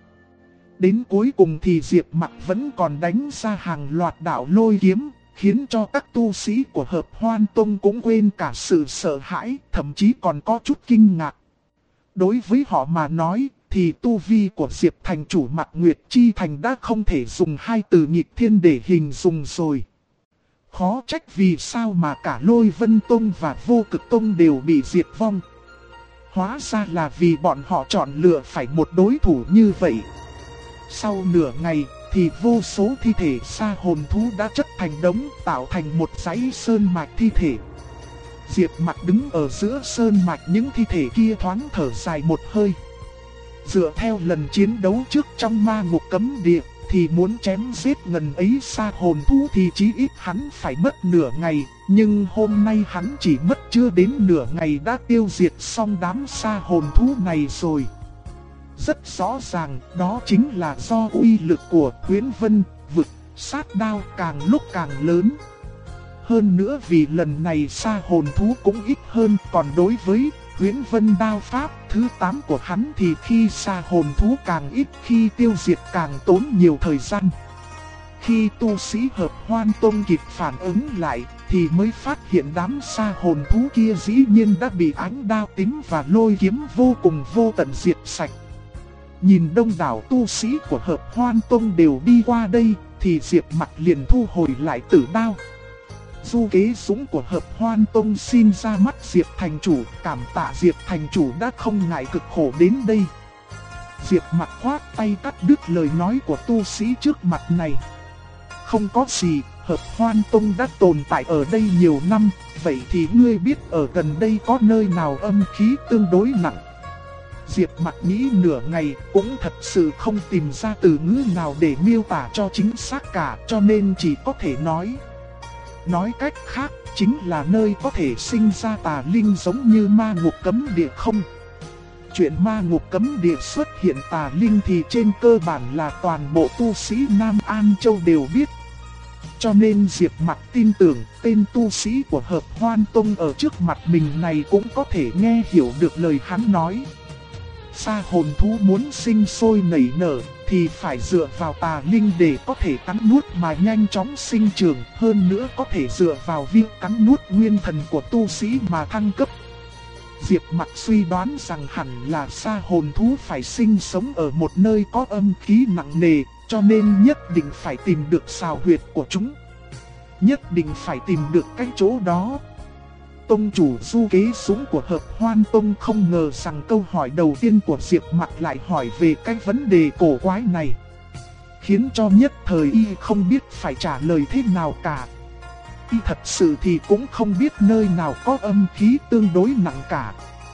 Đến cuối cùng thì Diệp Mặc vẫn còn đánh ra hàng loạt đạo lôi kiếm, khiến cho các tu sĩ của Hợp Hoan Tông cũng quên cả sự sợ hãi, thậm chí còn có chút kinh ngạc. Đối với họ mà nói, thì tu vi của Diệp thành chủ Mạc Nguyệt Chi Thành đã không thể dùng hai từ nghịch thiên để hình dung rồi. Khó trách vì sao mà cả Lôi Vân Tông và Vô Cực Tông đều bị diệt vong. Hóa ra là vì bọn họ chọn lựa phải một đối thủ như vậy. Sau nửa ngày thì vô số thi thể sa hồn thú đã chất thành đống, tạo thành một dãy sơn mạch thi thể. Diệp Mặc đứng ở giữa sơn mạch những thi thể kia thoáng thở dài một hơi. Dựa theo lần chiến đấu trước trong ma ngục cấm địa, thì muốn chém giết ngần ấy sa hồn thú thì chí ít hắn phải mất nửa ngày. Nhưng hôm nay hắn chỉ mất chưa đến nửa ngày đã tiêu diệt xong đám sa hồn thú này rồi. Rất rõ ràng đó chính là do uy lực của Huyễn Vân vực sát đao càng lúc càng lớn. Hơn nữa vì lần này sa hồn thú cũng ít hơn, còn đối với Huyễn Vân đao pháp thứ 8 của hắn thì khi sa hồn thú càng ít, khi tiêu diệt càng tốn nhiều thời gian. Khi tu sĩ Hợp Hoan Tông kịp phản ứng lại thì mới phát hiện đám sa hồn thú kia dĩ nhiên đã bị ánh đao tím và lôi kiếm vô cùng vô tận diệt sạch. Nhìn đông đảo tu sĩ của Hợp Hoan Tông đều đi qua đây thì Diệp Mặc liền thu hồi lại tử đao. Du Kế Dũng của Hợp Hoan Tông xin ra mắt Diệp thành chủ, cảm tạ Diệp thành chủ đã không ngại cực khổ đến đây. Diệp Mặc khoát tay cắt đứt lời nói của tu sĩ trước mặt này. Không có gì, Hợp Hoan Tông đã tồn tại ở đây nhiều năm, vậy thì ngươi biết ở gần đây có nơi nào âm khí tương đối nặng? Diệp Mặc nghĩ nửa ngày cũng thật sự không tìm ra từ ngữ nào để miêu tả cho chính xác cả, cho nên chỉ có thể nói cách khác chính là nơi có thể sinh ra tà linh giống như ma ngục cấm địa không? Chuyện ma ngục cấm địa xuất hiện tà linh thì trên cơ bản là toàn bộ tu sĩ Nam An Châu đều biết. Cho nên Diệp Mặc tin tưởng tên tu sĩ của Hợp Hoan Tông ở trước mặt mình này cũng có thể nghe hiểu được lời hắn nói. Sa hồn thú muốn sinh sôi nảy nở thì phải dựa vào tà linh để có thể cắn nuốt mà nhanh chóng sinh trưởng, hơn nữa có thể dựa vào việc cắn nuốt nguyên thần của tu sĩ mà thăng cấp. Diệp Mặc suy đoán rằng hẳn là sa hồn thú phải sinh sống ở một nơi có âm khí nặng nề, cho nên nhất định phải tìm được xào huyệt của chúng. Nhất định phải tìm được cái chỗ đó. Tông chủ Du Kế Dũng của Hợp Hoan Tông không ngờ rằng câu hỏi đầu tiên của Diệp Mặc lại hỏi về cái vấn đề cổ quái này, khiến cho nhất thời y không biết phải trả lời thế nào cả. Y thật sự thì cũng không biết nơi nào có âm khí tương đối nặng cả.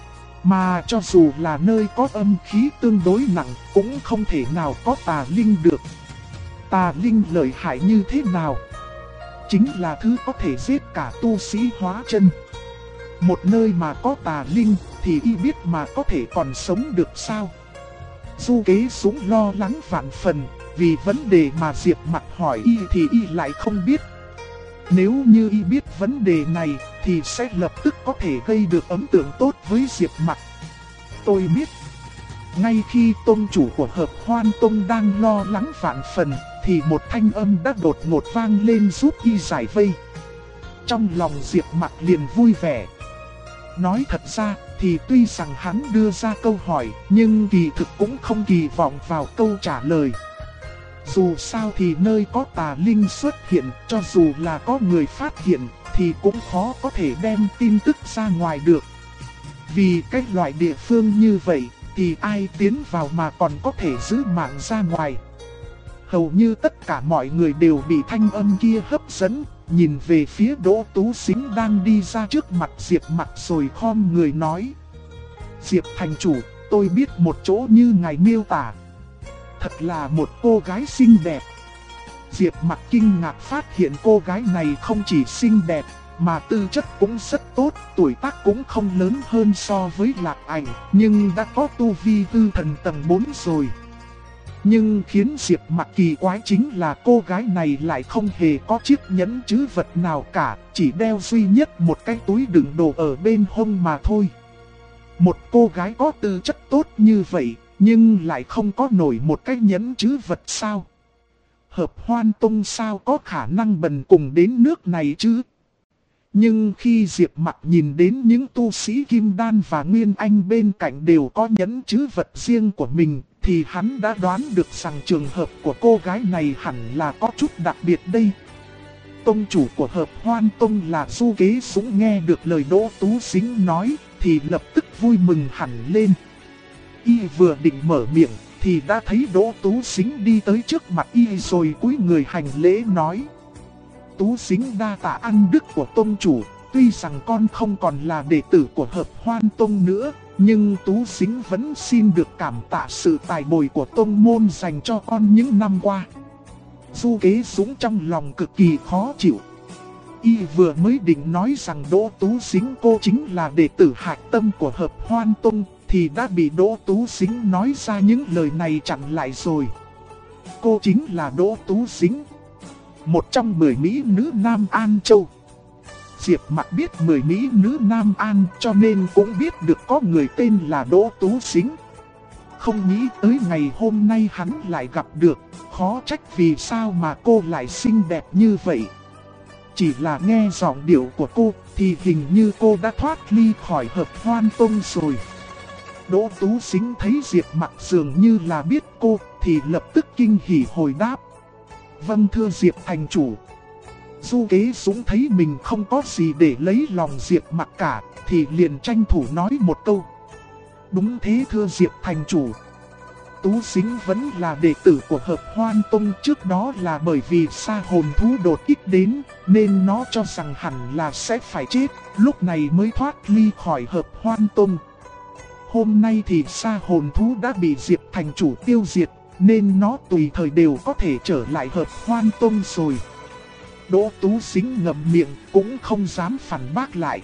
Mà cho dù là nơi có âm khí tương đối nặng cũng không thể nào có tà linh được. Tà linh lợi hại như thế nào? Chính là thứ có thể giết cả tu sĩ hóa chân. Một nơi mà có tà linh thì y biết mà có thể còn sống được sao? Du Kế Dũng lo lắng vạn phần, vì vấn đề mà Diệp Mặc hỏi y thì y lại không biết. Nếu như y biết vấn đề này thì sẽ lập tức có thể gây được ấn tượng tốt với Diệp Mặc. Tôi biết. Ngay khi tông chủ của Hợp Hoan Tông đang lo lắng vạn phần thì một thanh âm đã đột ngột vang lên giúp y giải vây. Trong lòng Diệp Mặc liền vui vẻ. Nói thật ra thì tuy rằng hắn đưa ra câu hỏi nhưng kỳ thực cũng không kỳ vọng vào câu trả lời. Dù sao thì nơi có tà linh xuất hiện, cho dù là có người phát hiện thì cũng khó có thể đem tin tức ra ngoài được. Vì cái loại địa phương như vậy thì ai tiến vào mà còn có thể giữ mạng ra ngoài. Hầu như tất cả mọi người đều bị thanh âm kia hấp dẫn, nhìn về phía Đỗ Tú Sính đang đi ra trước mặt Diệp Mặc rồi khom người nói. Diệp thành chủ, tôi biết một chỗ như ngài miêu tả. Thật là một cô gái xinh đẹp. Diệp Mặc kinh ngạc phát hiện cô gái này không chỉ xinh đẹp, mà tư chất cũng rất tốt, tuổi tác cũng không lớn hơn so với Lạc Ảnh, nhưng đã có tu vi hư thần tầng 4 rồi. Nhưng khiến Diệp Mặc kỳ quái chính là cô gái này lại không hề có chiếc nhẫn trữ vật nào cả, chỉ đeo duy nhất một cái túi đựng đồ ở bên hông mà thôi. Một cô gái có tư chất tốt như vậy, nhưng lại không có nổi một cái nhẫn trữ vật sao? Hợp Hoan Tông sao có khả năng bần cùng đến nước này chứ? Nhưng khi Diệp Mặc nhìn đến những tu sĩ Kim Đan và Nguyên Anh bên cạnh đều có nhẫn trữ vật riêng của mình, thì hắn đã đoán được rằng trường hợp của cô gái này hẳn là có chút đặc biệt đây. Tông chủ của Hợp Hoan Tông là Du Kế Dũng nghe được lời Đỗ Tú Sính nói, thì lập tức vui mừng hẳn lên. Y vừa định mở miệng, thì đã thấy Đỗ Tú Sính đi tới trước mặt Y rồi cúi người hành lễ nói. Tú Sính đa tạ ăn đức của tông chủ, tuy rằng con không còn là đệ tử của Hợp Hoan Tông nữa, nhưng Tú Sính vẫn xin được cảm tạ sự tài bồi của tông môn dành cho con những năm qua. Du Kế Dũng trong lòng cực kỳ khó chịu. Y vừa mới định nói rằng Đỗ Tú Sính cô chính là đệ tử hạch tâm của Hợp Hoan Tông, thì đã bị Đỗ Tú Sính nói ra những lời này chặn lại rồi. Cô chính là Đỗ Tú Sính, một trong 10 mỹ nữ Nam An Châu. Diệp Mặc biết 10 mỹ nữ Nam An cho nên cũng biết được có người tên là Đỗ Tú Sính. Không nghĩ tới ngày hôm nay hắn lại gặp được, khó trách vì sao mà cô lại xinh đẹp như vậy. Chỉ là nghe giọng điệu của cô thì hình như cô đã thoát ly khỏi Hợp Hoan Tông rồi. Đỗ Tú Sính thấy Diệp Mặc dường như là biết cô thì lập tức kinh hỉ hồi đáp. Vâng thưa Diệp thành chủ. Du Kế Dũng thấy mình không có gì để lấy lòng Diệp Mặc cả, thì liền tranh thủ nói một câu. Đúng thế thưa Diệp thành chủ. Tú Sính vẫn là đệ tử của Hợp Hoan Tông, trước đó là bởi vì sa hồn thú đột kích đến, nên nó cho rằng hẳn là sẽ phải chết, lúc này mới thoát ly khỏi Hợp Hoan Tông. Hôm nay thì sa hồn thú đã bị Diệp thành chủ tiêu diệt, nên nó tùy thời đều có thể trở lại Hợp Hoan Tông rồi. Đỗ Tú Sính ngậm miệng cũng không dám phản bác lại.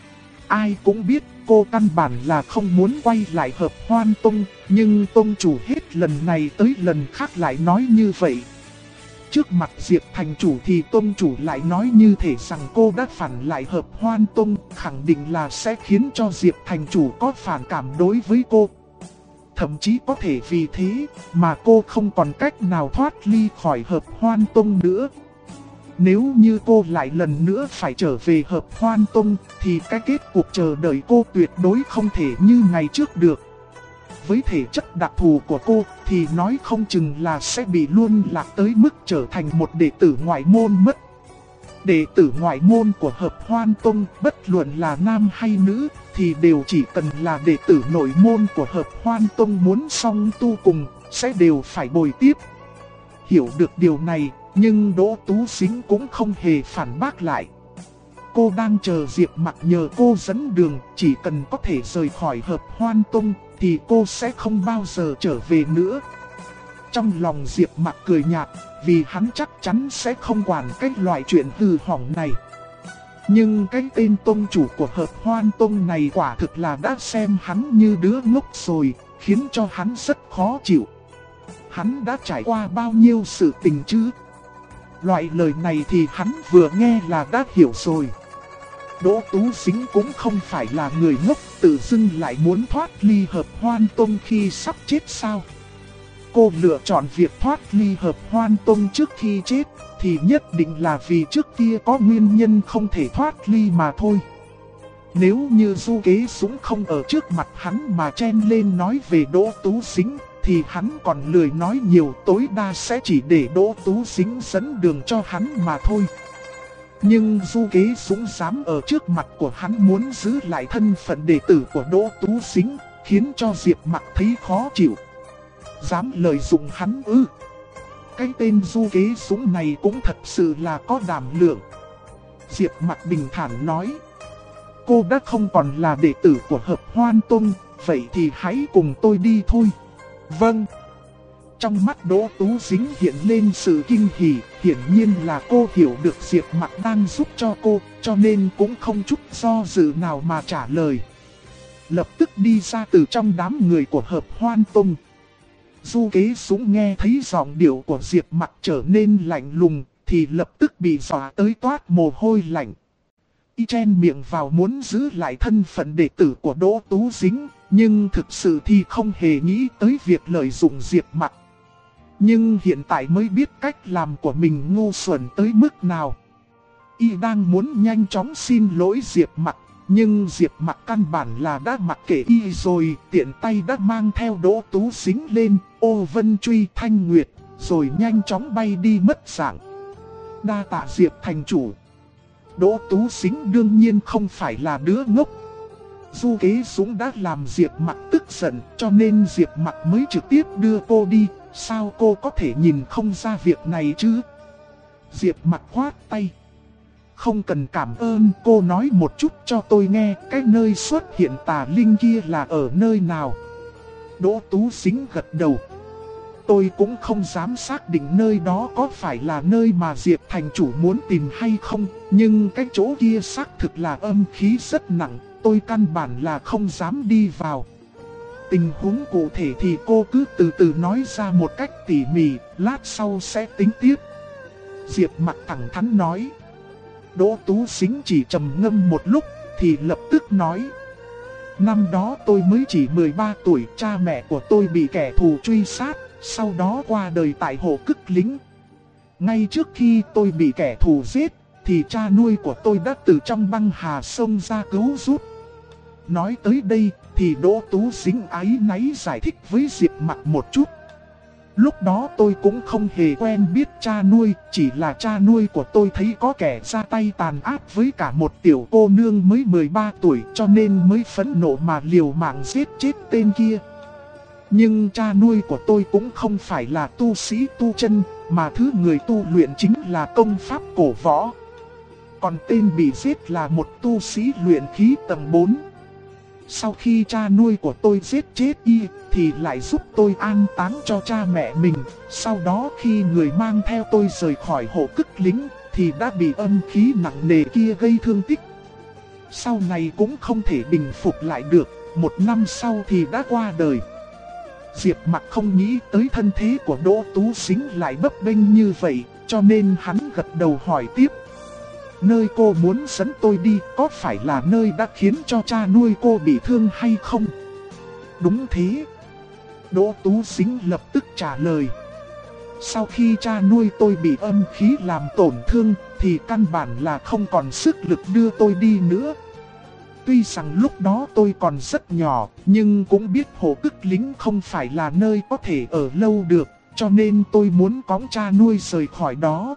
Ai cũng biết cô căn bản là không muốn quay lại Hợp Hoan Tông, nhưng tông chủ hết lần này tới lần khác lại nói như vậy. Trước mặt Diệp thành chủ thì tông chủ lại nói như thể rằng cô đã phản lại Hợp Hoan Tông, khẳng định là sẽ khiến cho Diệp thành chủ có phản cảm đối với cô. Thậm chí có thể vì thế mà cô không còn cách nào thoát ly khỏi Hợp Hoan Tông nữa. Nếu như cô lại lần nữa phải trở về Hợp Hoan Tông thì cái kết cục chờ đợi cô tuyệt đối không thể như ngày trước được. Với thể chất đặc thù của cô thì nói không chừng là sẽ bị luân lạc tới mức trở thành một đệ tử ngoại môn mất. Đệ tử ngoại môn của Hợp Hoan Tông bất luận là nam hay nữ thì đều chỉ cần là đệ tử nội môn của Hợp Hoan Tông muốn song tu cùng sẽ đều phải bồi tiếp. Hiểu được điều này, nhưng Đỗ Tú Sính cũng không hề phản bác lại. Cô đang chờ Diệp Mặc nhờ cô dẫn đường, chỉ cần có thể rời khỏi Hợp Hoan Tông thì cô sẽ không bao giờ trở về nữa. Trong lòng Diệp Mặc cười nhạt, vì hắn chắc chắn sẽ không quản cái loại chuyện hư hỏng này. Nhưng cái tên tông chủ của Hợp Hoan Tông này quả thực là đã xem hắn như đứa ngốc rồi, khiến cho hắn rất khó chịu. Hắn đã trải qua bao nhiêu sự tình chứ? Loại lời này thì hắn vừa nghe là đã hiểu rồi. Đỗ Tú Sính cũng không phải là người ngốc tự dưng lại muốn thoát ly Hợp Hoan Tông khi sắp chết sao? Cô lựa chọn việc thoát ly Hợp Hoan Tông trước khi chết thì nhất định là vì trước kia có nguyên nhân không thể thoát ly mà thôi. Nếu như Du Kế Dũng không ở trước mặt hắn mà chen lên nói về Đỗ Tú Sính thì hắn còn lười nói nhiều, tối đa sẽ chỉ để Đỗ Tú Sính dẫn đường cho hắn mà thôi. Nhưng Du Kế Dũng dám ở trước mặt của hắn muốn giữ lại thân phận đệ tử của Đỗ Tú Sính, khiến cho Diệp Mặc thấy khó chịu. Dám lợi dụng hắn ư? cái tên Du Kế Dũng này cũng thật sự là có đảm lượng. Diệp Mặc bình thản nói. Cô đã không còn là đệ tử của Hợp Hoan Tông, vậy thì hãy cùng tôi đi thôi. Vâng. Trong mắt Đỗ Tú Dính hiện lên sự kinh hỉ, hiển nhiên là cô hiểu được Diệp Mặc đang giúp cho cô, cho nên cũng không chút do dự nào mà trả lời. Lập tức đi ra từ trong đám người của Hợp Hoan Tông. Du Kế Dũng nghe thấy giọng điệu của Diệp Mặc trở nên lạnh lùng, thì lập tức bị dọa tới toát mồ hôi lạnh. Y chen miệng vào muốn giữ lại thân phận đệ tử của Đỗ Tú Dính, nhưng thực sự thì không hề nghĩ tới việc lợi dụng Diệp Mặc. Nhưng hiện tại mới biết cách làm của mình ngu xuẩn tới mức nào. Y đang muốn nhanh chóng xin lỗi Diệp Mặc, nhưng Diệp Mặc căn bản là đã mặc kệ y rồi, tiện tay đã mang theo Đỗ Tú Dính lên Ô Vân Truy Thanh Nguyệt, rồi nhanh chóng bay đi mất dạng. Đa tạ Diệp thành chủ. Đỗ Tú Dính đương nhiên không phải là đứa ngốc. Du Kế Dũng đã làm Diệp Mặc tức giận, cho nên Diệp Mặc mới trực tiếp đưa cô đi. Sao cô có thể nhìn không ra việc này chứ? Diệp Mặc khoát tay. Không cần cảm ơn, cô nói một chút cho tôi nghe, cái nơi xuất hiện tà linh kia là ở nơi nào? Đỗ Tú Dính gật đầu. Tôi cũng không dám xác định nơi đó có phải là nơi mà Diệp thành chủ muốn tìm hay không, nhưng cái chỗ kia xác thực là âm khí rất nặng, tôi căn bản là không dám đi vào. Tình huống cụ thể thì cô cứ từ từ nói ra một cách tỉ mỉ, lát sau sẽ tính tiếp. Diệp Mặc thẳng thắn nói. Đỗ Tú Dính chỉ trầm ngâm một lúc, thì lập tức nói. Năm đó tôi mới chỉ 13 tuổi, cha mẹ của tôi bị kẻ thù truy sát, sau đó qua đời tại Hồ Cức Lính. Ngay trước khi tôi bị kẻ thù giết, thì cha nuôi của tôi đã từ trong băng hà sông ra cứu giúp. Nói tới đây, thì Đỗ Tú Dính áy náy giải thích với Diệp Mặc một chút. Lúc đó tôi cũng không hề quen biết cha nuôi, chỉ là cha nuôi của tôi thấy có kẻ ra tay tàn ác với cả một tiểu cô nương mới 13 tuổi, cho nên mới phẫn nộ mà liều mạng giết chết tên kia. Nhưng cha nuôi của tôi cũng không phải là tu sĩ tu chân, mà thứ người tu luyện chính là công pháp cổ võ. Còn tên bị giết là một tu sĩ luyện khí tầng 4. Sau khi cha nuôi của tôi giết chết y, thì lại giúp tôi an táng cho cha mẹ mình. Sau đó khi người mang theo tôi rời khỏi Hồ Cức Lính, thì đã bị âm khí nặng nề kia gây thương tích. Sau này cũng không thể bình phục lại được, 1 năm sau thì đã qua đời. Diệp Mặc không nghĩ tới thân thế của Đỗ Tú Dính lại bấp bênh như vậy, cho nên hắn gật đầu hỏi tiếp. Nơi cô muốn dẫn tôi đi có phải là nơi đã khiến cho cha nuôi cô bị thương hay không? Đúng thế. Đỗ Tú Dính lập tức trả lời. Sau khi cha nuôi tôi bị âm khí làm tổn thương, thì căn bản là không còn sức lực đưa tôi đi nữa. Tuy rằng lúc đó tôi còn rất nhỏ, nhưng cũng biết Hồ Cức Lính không phải là nơi có thể ở lâu được, cho nên tôi muốn cõng cha nuôi rời khỏi đó.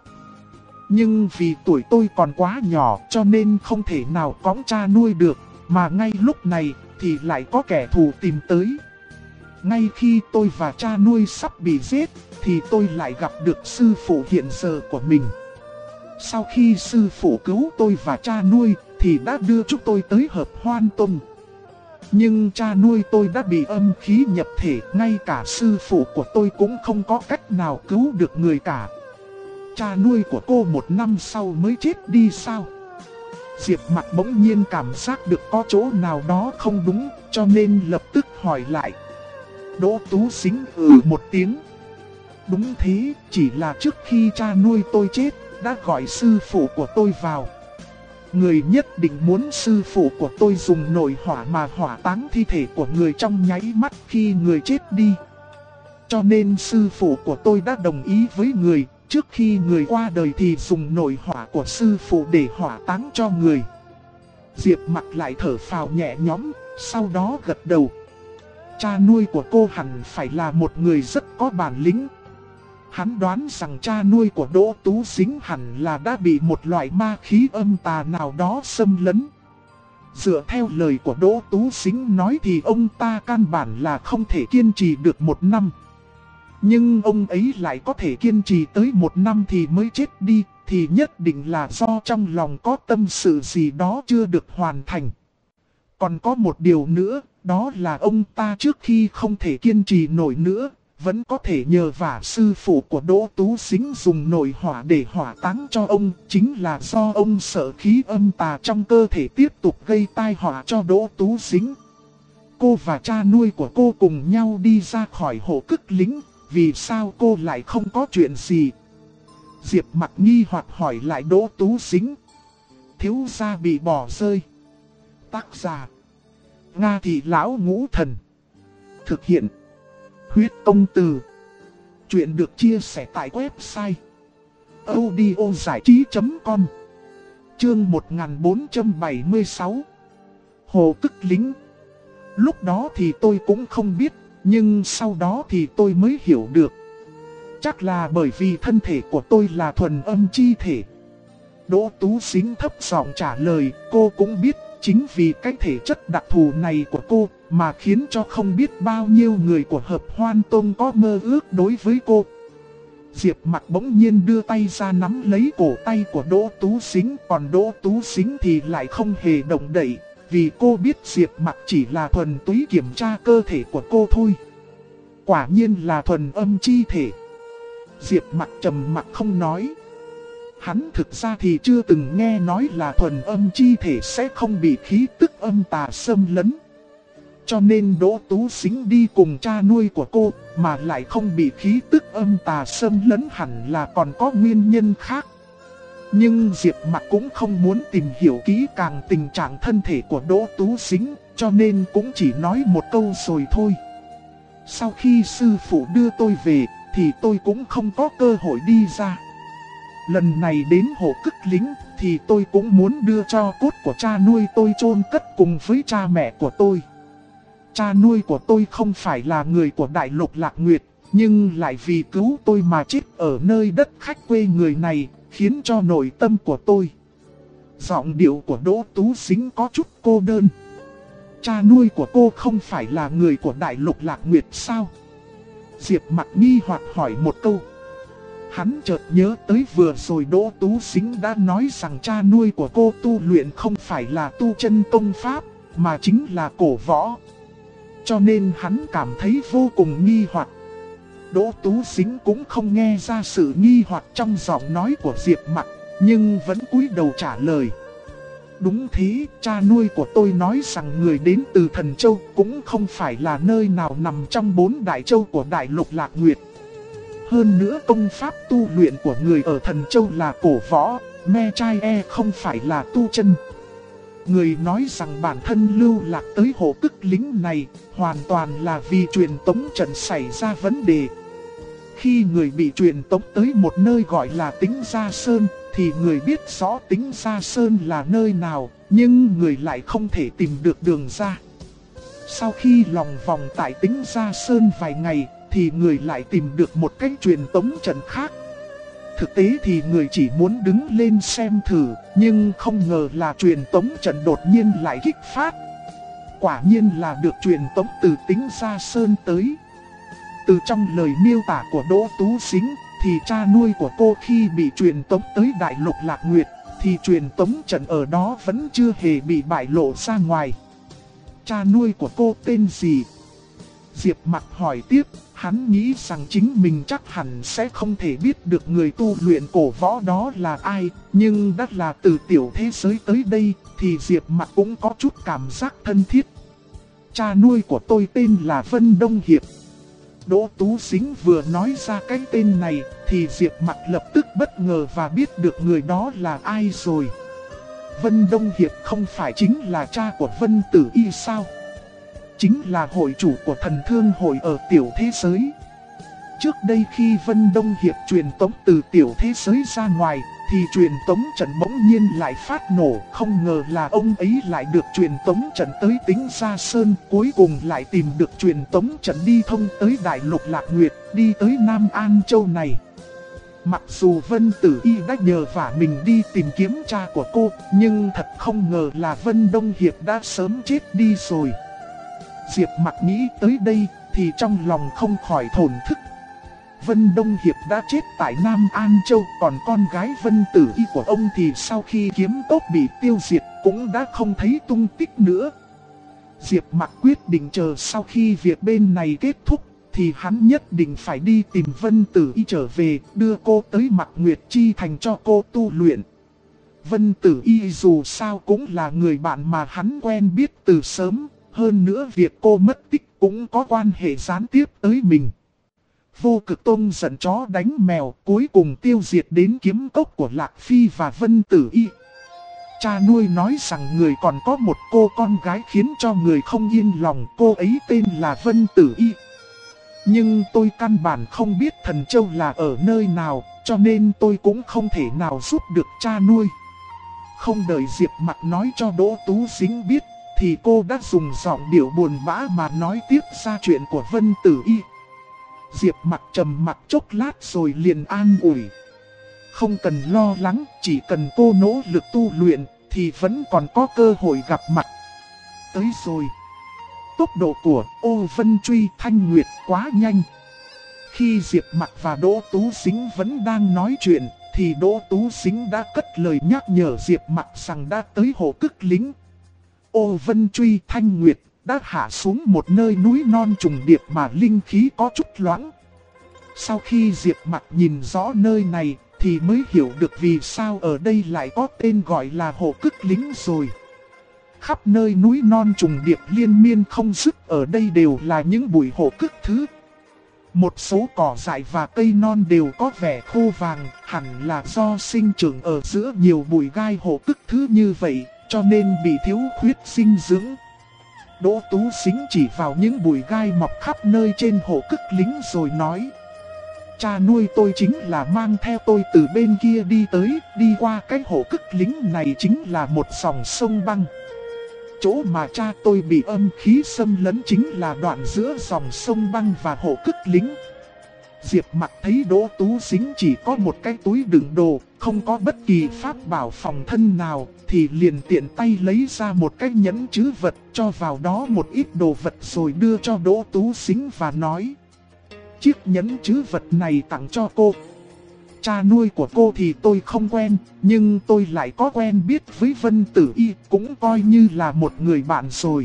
Nhưng vì tuổi tôi còn quá nhỏ cho nên không thể nào cõng cha nuôi được, mà ngay lúc này thì lại có kẻ thù tìm tới. Ngay khi tôi và cha nuôi sắp bị giết, thì tôi lại gặp được sư phụ hiện giờ của mình. Sau khi sư phụ cứu tôi và cha nuôi, thì đã đưa chúng tôi tới Hợp Hoan Tông. Nhưng cha nuôi tôi đã bị âm khí nhập thể, ngay cả sư phụ của tôi cũng không có cách nào cứu được người cả. Cha nuôi của cô 1 năm sau mới chết đi sao? Diệp Mặc bỗng nhiên cảm giác được có chỗ nào đó không đúng, cho nên lập tức hỏi lại. Đỗ Tú Dính một tiếng. Đúng thế, chỉ là trước khi cha nuôi tôi chết, đã gọi sư phụ của tôi vào. Người nhất định muốn sư phụ của tôi dùng nồi hỏa mà hỏa táng thi thể của người trong nháy mắt khi người chết đi. Cho nên sư phụ của tôi đã đồng ý với người, trước khi người qua đời thì dùng nồi hỏa của sư phụ để hỏa táng cho người. Diệp Mặc lại thở phào nhẹ nhõm, sau đó gật đầu. Cha nuôi của cô hẳn phải là một người rất có bản lĩnh. Hắn đoán rằng cha nuôi của Đỗ Tú Dính hẳn là đã bị một loại ma khí âm tà nào đó xâm lấn. Dựa theo lời của Đỗ Tú Dính nói thì ông ta căn bản là không thể kiên trì được 1 năm. Nhưng ông ấy lại có thể kiên trì tới 1 năm thì mới chết đi, thì nhất định là do trong lòng có tâm sự gì đó chưa được hoàn thành. Còn có một điều nữa, đó là ông ta trước khi không thể kiên trì nổi nữa, vẫn có thể nhờ vả sư phụ của Đỗ Tú Sính dùng nồi hỏa để hỏa táng cho ông, chính là do ông sợ khí âm tà trong cơ thể tiếp tục gây tai họa cho Đỗ Tú Sính. Cô và cha nuôi của cô cùng nhau đi ra khỏi Hồ Cức Lính, vì sao cô lại không có chuyện gì? Diệp Mặc nghi hoặc hỏi lại Đỗ Tú Sính. Thiếu gia bị bỏ rơi. Tác giả: Nga Thị Lão Ngũ Thần. Thực hiện: Huyết Công Từ. Chuyện được chia sẻ tại website audiozảichí.com. Chương 1476. Hồ Cức Lính. Lúc đó thì tôi cũng không biết, nhưng sau đó thì tôi mới hiểu được. Chắc là bởi vì thân thể của tôi là thuần âm chi thể. Đỗ Tú Sính thấp giọng trả lời, cô cũng biết, chính vì cái thể chất đặc thù này của cô mà khiến cho không biết bao nhiêu người của Hợp Hoan Tông có mơ ước đối với cô. Diệp Mặc bỗng nhiên đưa tay ra nắm lấy cổ tay của Đỗ Tú Sính, còn Đỗ Tú Sính thì lại không hề động đậy, vì cô biết Diệp Mặc chỉ là thuần túy kiểm tra cơ thể của cô thôi. Quả nhiên là thuần âm chi thể. Diệp Mặc trầm mặc không nói. Hắn thực ra thì chưa từng nghe nói là thuần âm chi thể sẽ không bị khí tức âm tà xâm lấn. Cho nên Đỗ Tú Sính đi cùng cha nuôi của cô mà lại không bị khí tức âm tà xâm lấn hẳn là còn có nguyên nhân khác. Nhưng Diệp Mặc cũng không muốn tìm hiểu kỹ càng tình trạng thân thể của Đỗ Tú Sính, cho nên cũng chỉ nói một câu rồi thôi. Sau khi sư phụ đưa tôi về thì tôi cũng không có cơ hội đi ra. Lần này đến Hồ Cức Lính thì tôi cũng muốn đưa cho cốt của cha nuôi tôi chôn cất cùng với cha mẹ của tôi. Cha nuôi của tôi không phải là người của Đại Lục Lạc Nguyệt, nhưng lại vì cứu tôi mà chết ở nơi đất khách quê người này, khiến cho nội tâm của tôi. Giọng điệu của Đỗ Tú Sính có chút cô đơn. Cha nuôi của cô không phải là người của Đại Lục Lạc Nguyệt sao? Diệp Mặc nghi hoặc hỏi một câu. Hắn chợt nhớ tới vừa rồi Đỗ Tú Sính đã nói rằng cha nuôi của cô tu luyện không phải là tu chân công pháp, mà chính là cổ võ. Cho nên hắn cảm thấy vô cùng nghi hoặc. Đỗ Tú Sính cũng không nghe ra sự nghi hoặc trong giọng nói của Diệp Mặc, nhưng vẫn cúi đầu trả lời. Đúng thế, cha nuôi của tôi nói rằng người đến từ Thần Châu cũng không phải là nơi nào nằm trong 4 đại châu của Đại Lục Lạc Nguyệt. Hơn nữa công pháp tu luyện của người ở Thần Châu là cổ võ, me chai không phải là tu chân. Người nói rằng bản thân lưu lạc tới Hồ Cức Lính này hoàn toàn là vì truyền tống trận xảy ra vấn đề. Khi người bị truyền tống tới một nơi gọi là Tĩnh Gia Sơn thì người biết rõ Tĩnh Gia Sơn là nơi nào, nhưng người lại không thể tìm được đường ra. Sau khi lòng vòng tại Tĩnh Gia Sơn vài ngày thì người lại tìm được một cách truyền tống trận khác. Thực tế thì người chỉ muốn đứng lên xem thử, nhưng không ngờ là truyền tống trận đột nhiên lại kích phát. Quả nhiên là được truyền tống từ Tĩnh Gia Sơn tới. Từ trong lời miêu tả của Đỗ Tú Sính thì cha nuôi của cô khi bị truyền tống tới Đại Lục Lạc Nguyệt thì truyền tống trận ở đó vẫn chưa hề bị bại lộ ra ngoài. Cha nuôi của cô tên gì? Diệp Mặc hỏi tiếp, hắn nghĩ rằng chính mình chắc hẳn sẽ không thể biết được người tu luyện cổ võ đó là ai, nhưng đã là từ tiểu thế giới tới đây thì Diệp Mặc cũng có chút cảm giác thân thiết. Cha nuôi của tôi tên là Vân Đông Hiệp. Đỗ Tú Sính vừa nói ra cái tên này thì Diệp Mặc lập tức bất ngờ và biết được người đó là ai rồi. Vân Đông Hiệp không phải chính là cha của Vân Tử Y sao? Chính là hội chủ của Thần Thương hội ở tiểu thế giới. Trước đây khi Vân Đông Hiệp truyền tống từ tiểu thế giới ra ngoài thì truyền tống trận bỗng nhiên lại phát nổ. Không ngờ là ông ấy lại được truyền tống trận tới Tĩnh Gia Sơn, cuối cùng lại tìm được truyền tống trận đi thông tới Đại Lục Lạc Nguyệt, đi tới Nam An Châu này. Mặc dù Vân Tử Y đã nhờ vả mình đi tìm kiếm cha của cô, nhưng thật không ngờ là Vân Đông Hiệp đã sớm chết đi rồi. Diệp Mặc nghĩ tới đây thì trong lòng không khỏi thổn thức. Vân Đông Hiệp đã chết tại Nam An Châu, còn con gái Vân Tử Y của ông thì sau khi kiếm cốc bị tiêu diệt cũng đã không thấy tung tích nữa. Diệp Mặc quyết định chờ sau khi việc bên này kết thúc thì hắn nhất định phải đi tìm Vân Tử Y trở về, đưa cô tới Mạc Nguyệt Chi Thành cho cô tu luyện. Vân Tử Y dù sao cũng là người bạn mà hắn quen biết từ sớm, hơn nữa việc cô mất tích cũng có quan hệ gián tiếp tới mình. Vô Cực Tông giận chó đánh mèo, cuối cùng tiêu diệt đến kiếm cốc của Lạc Phi và Vân Tử Y. Cha nuôi nói rằng người còn có một cô con gái khiến cho người không yên lòng, cô ấy tên là Vân Tử Y. Nhưng tôi căn bản không biết Thần Châu là ở nơi nào, cho nên tôi cũng không thể nào giúp được cha nuôi. Không đợi Diệp Mặc nói cho Đỗ Tú Sính biết, thì cô đã dùng giọng điệu buồn bã mà nói tiếp ra chuyện của Vân Tử Y. Diệp Mặc trầm mặc chốc lát rồi liền an ủi. Không cần lo lắng, chỉ cần cô nỗ lực tu luyện, thì vẫn còn có cơ hội gặp mặt. Tới rồi. Tốc độ của Ô Vân Truy Thanh Nguyệt quá nhanh. Khi Diệp Mặc và Đỗ Tú Sính vẫn đang nói chuyện, thì Đỗ Tú Sính đã cất lời nhắc nhở Diệp Mặc rằng đã tới Hồ Cức Lính. Ô Vân Truy Thanh Nguyệt đã hạ xuống một nơi núi non trùng điệp mà linh khí có chút loãng. Sau khi Diệp Mặc nhìn rõ nơi này thì mới hiểu được vì sao ở đây lại có tên gọi là Hồ Cức Lính rồi. Khắp nơi núi non trùng điệp liên miên không dứt, ở đây đều là những bụi hồ cức thứ. Một số cỏ dại và cây non đều có vẻ khô vàng, hẳn là do sinh trưởng ở giữa nhiều bụi gai hồ cức thứ như vậy, cho nên bị thiếu khuyết dinh dưỡng. Đỗ Tú Sính chỉ vào những bụi gai mọc khắp nơi trên Hồ Cức Lính rồi nói. Cha nuôi tôi chính là mang theo tôi từ bên kia đi tới, đi qua cái Hồ Cức Lính này chính là một dòng sông băng. Chỗ mà cha tôi bị âm khí xâm lấn chính là đoạn giữa dòng sông băng và Hồ Cức Lính. Diệp Mặc thấy Đỗ Tú Sính chỉ có một cái túi đựng đồ, không có bất kỳ pháp bảo phòng thân nào, thì liền tiện tay lấy ra một cái nhẫn trữ vật, cho vào đó một ít đồ vật rồi đưa cho Đỗ Tú Sính và nói. Chiếc nhẫn trữ vật này tặng cho cô. Cha nuôi của cô thì tôi không quen, nhưng tôi lại có quen biết với Vân Tử Y, cũng coi như là một người bạn rồi.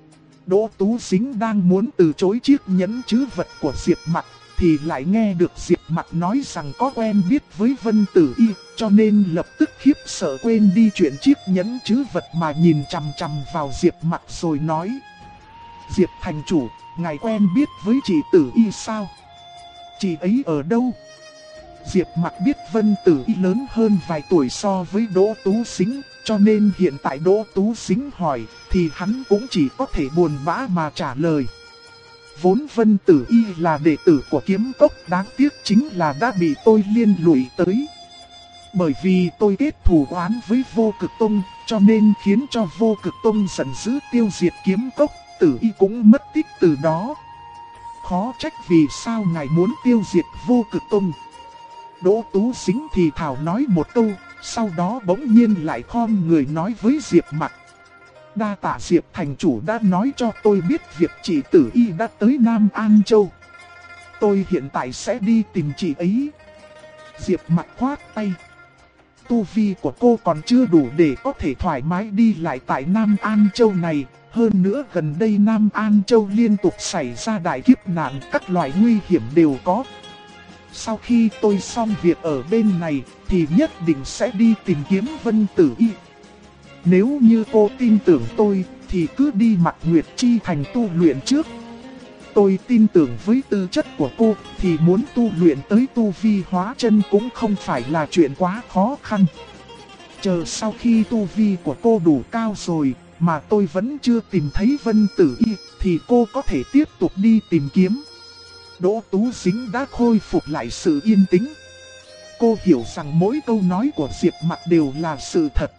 Đỗ Tú Sính đang muốn từ chối chiếc nhẫn trữ vật của Diệp Mặc, thì lại nghe được Diệp Mặc nói rằng có quen biết với Vân Tử Y, cho nên lập tức khiếp sợ quên đi chuyện chiếc nhẫn trữ vật mà nhìn chằm chằm vào Diệp Mặc rồi nói. Diệp thành chủ, ngài quen biết với chị Tử Y sao? Chị ấy ở đâu? Diệp Mặc biết Vân Tử Y lớn hơn vài tuổi so với Đỗ Tú Sính, cho nên hiện tại Đỗ Tú Sính hỏi, thì hắn cũng chỉ có thể buồn bã mà trả lời. Vốn Vân Tử Y là đệ tử của kiếm cốc, đáng tiếc chính là đã bị tôi liên lụy tới. Bởi vì tôi kết thù oán với Vô Cực Tông, cho nên khiến cho Vô Cực Tông giận dữ tiêu diệt kiếm cốc, Tử Y cũng mất tích từ đó. Khó trách vì sao ngài muốn tiêu diệt Vô Cực Tông. Đỗ Tú Sính thì thảo nói một câu, sau đó bỗng nhiên lại khom người nói với Diệp Mặc. Đa tạ Diệp thành chủ đã nói cho tôi biết việc chị Tử Y đã tới Nam An Châu. Tôi hiện tại sẽ đi tìm chị ấy. Diệp Mặc khoát tay. Tu vi của cô còn chưa đủ để có thể thoải mái đi lại tại Nam An Châu này. Hơn nữa gần đây Nam An Châu liên tục xảy ra đại kiếp nạn, các loại nguy hiểm đều có. Sau khi tôi xong việc ở bên này thì nhất định sẽ đi tìm kiếm Vân Tử Y. Nếu như cô tin tưởng tôi thì cứ đi Mạc Nguyệt Chi Thành tu luyện trước. Tôi tin tưởng với tư chất của cô thì muốn tu luyện tới tu vi hóa chân cũng không phải là chuyện quá khó khăn. Chờ sau khi tu vi của cô đủ cao rồi mà tôi vẫn chưa tìm thấy Vân Tử Y thì cô có thể tiếp tục đi tìm kiếm. Đỗ Tú Sính đã khôi phục lại sự yên tĩnh. Cô hiểu rằng mỗi câu nói của Diệp Mặc đều là sự thật.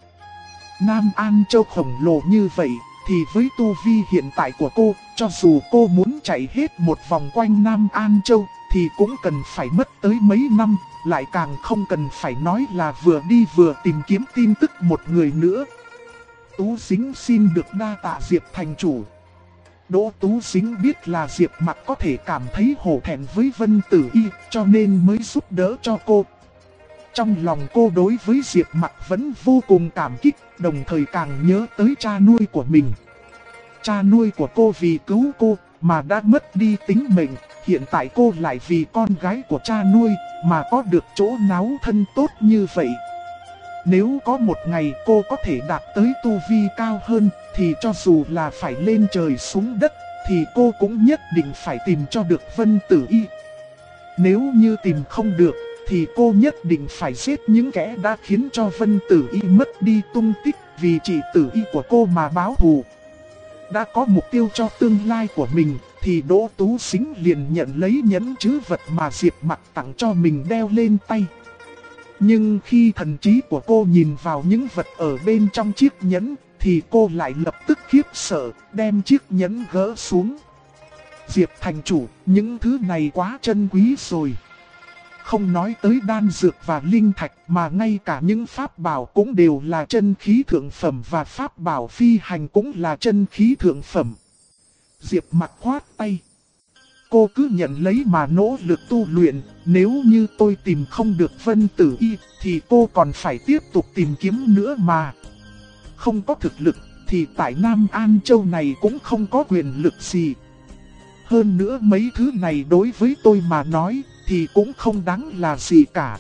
Nam An Châu khổng lồ như vậy thì với tu vi hiện tại của cô, cho dù cô muốn chạy hết một vòng quanh Nam An Châu thì cũng cần phải mất tới mấy năm, lại càng không cần phải nói là vừa đi vừa tìm kiếm tin tức một người nữa. Tú Sính xin được đa tạ Diệp thành chủ. Đỗ Tú Sính biết là Diệp Mặc có thể cảm thấy hổ thẹn với Vân Tử Y, cho nên mới giúp đỡ cho cô. Trong lòng cô đối với Diệp Mặc vẫn vô cùng cảm kích, đồng thời càng nhớ tới cha nuôi của mình. Cha nuôi của cô vì cứu cô mà đã mất đi tính mệnh, hiện tại cô lại vì con gái của cha nuôi mà có được chỗ náo thân tốt như vậy. Nếu có một ngày cô có thể đạt tới tu vi cao hơn thì cho dù là phải lên trời xuống đất thì cô cũng nhất định phải tìm cho được Vân Tử Y. Nếu như tìm không được thì cô nhất định phải giết những kẻ đã khiến cho Vân Tử Y mất đi tung tích vì chị Tử Y của cô mà báo thù. Đã có mục tiêu cho tương lai của mình thì Đỗ Tú Sính liền nhận lấy nhẫn trữ vật mà Diệp Mặc tặng cho mình đeo lên tay. Nhưng khi thần trí của cô nhìn vào những vật ở bên trong chiếc nhẫn thì cô lại lập tức khiếp sợ, đem chiếc nhẫn gỡ xuống. Diệp thành chủ, những thứ này quá chân quý rồi. Không nói tới đan dược và linh thạch mà ngay cả những pháp bảo cũng đều là chân khí thượng phẩm và pháp bảo phi hành cũng là chân khí thượng phẩm. Diệp Mặc khoát tay. Cô cứ nhận lấy mà nỗ lực tu luyện, nếu như tôi tìm không được Vân Tử Y thì cô còn phải tiếp tục tìm kiếm nữa mà. Không có thực lực thì tại Nam An Châu này cũng không có quyền lực gì. Hơn nữa mấy thứ này đối với tôi mà nói thì cũng không đáng là gì cả.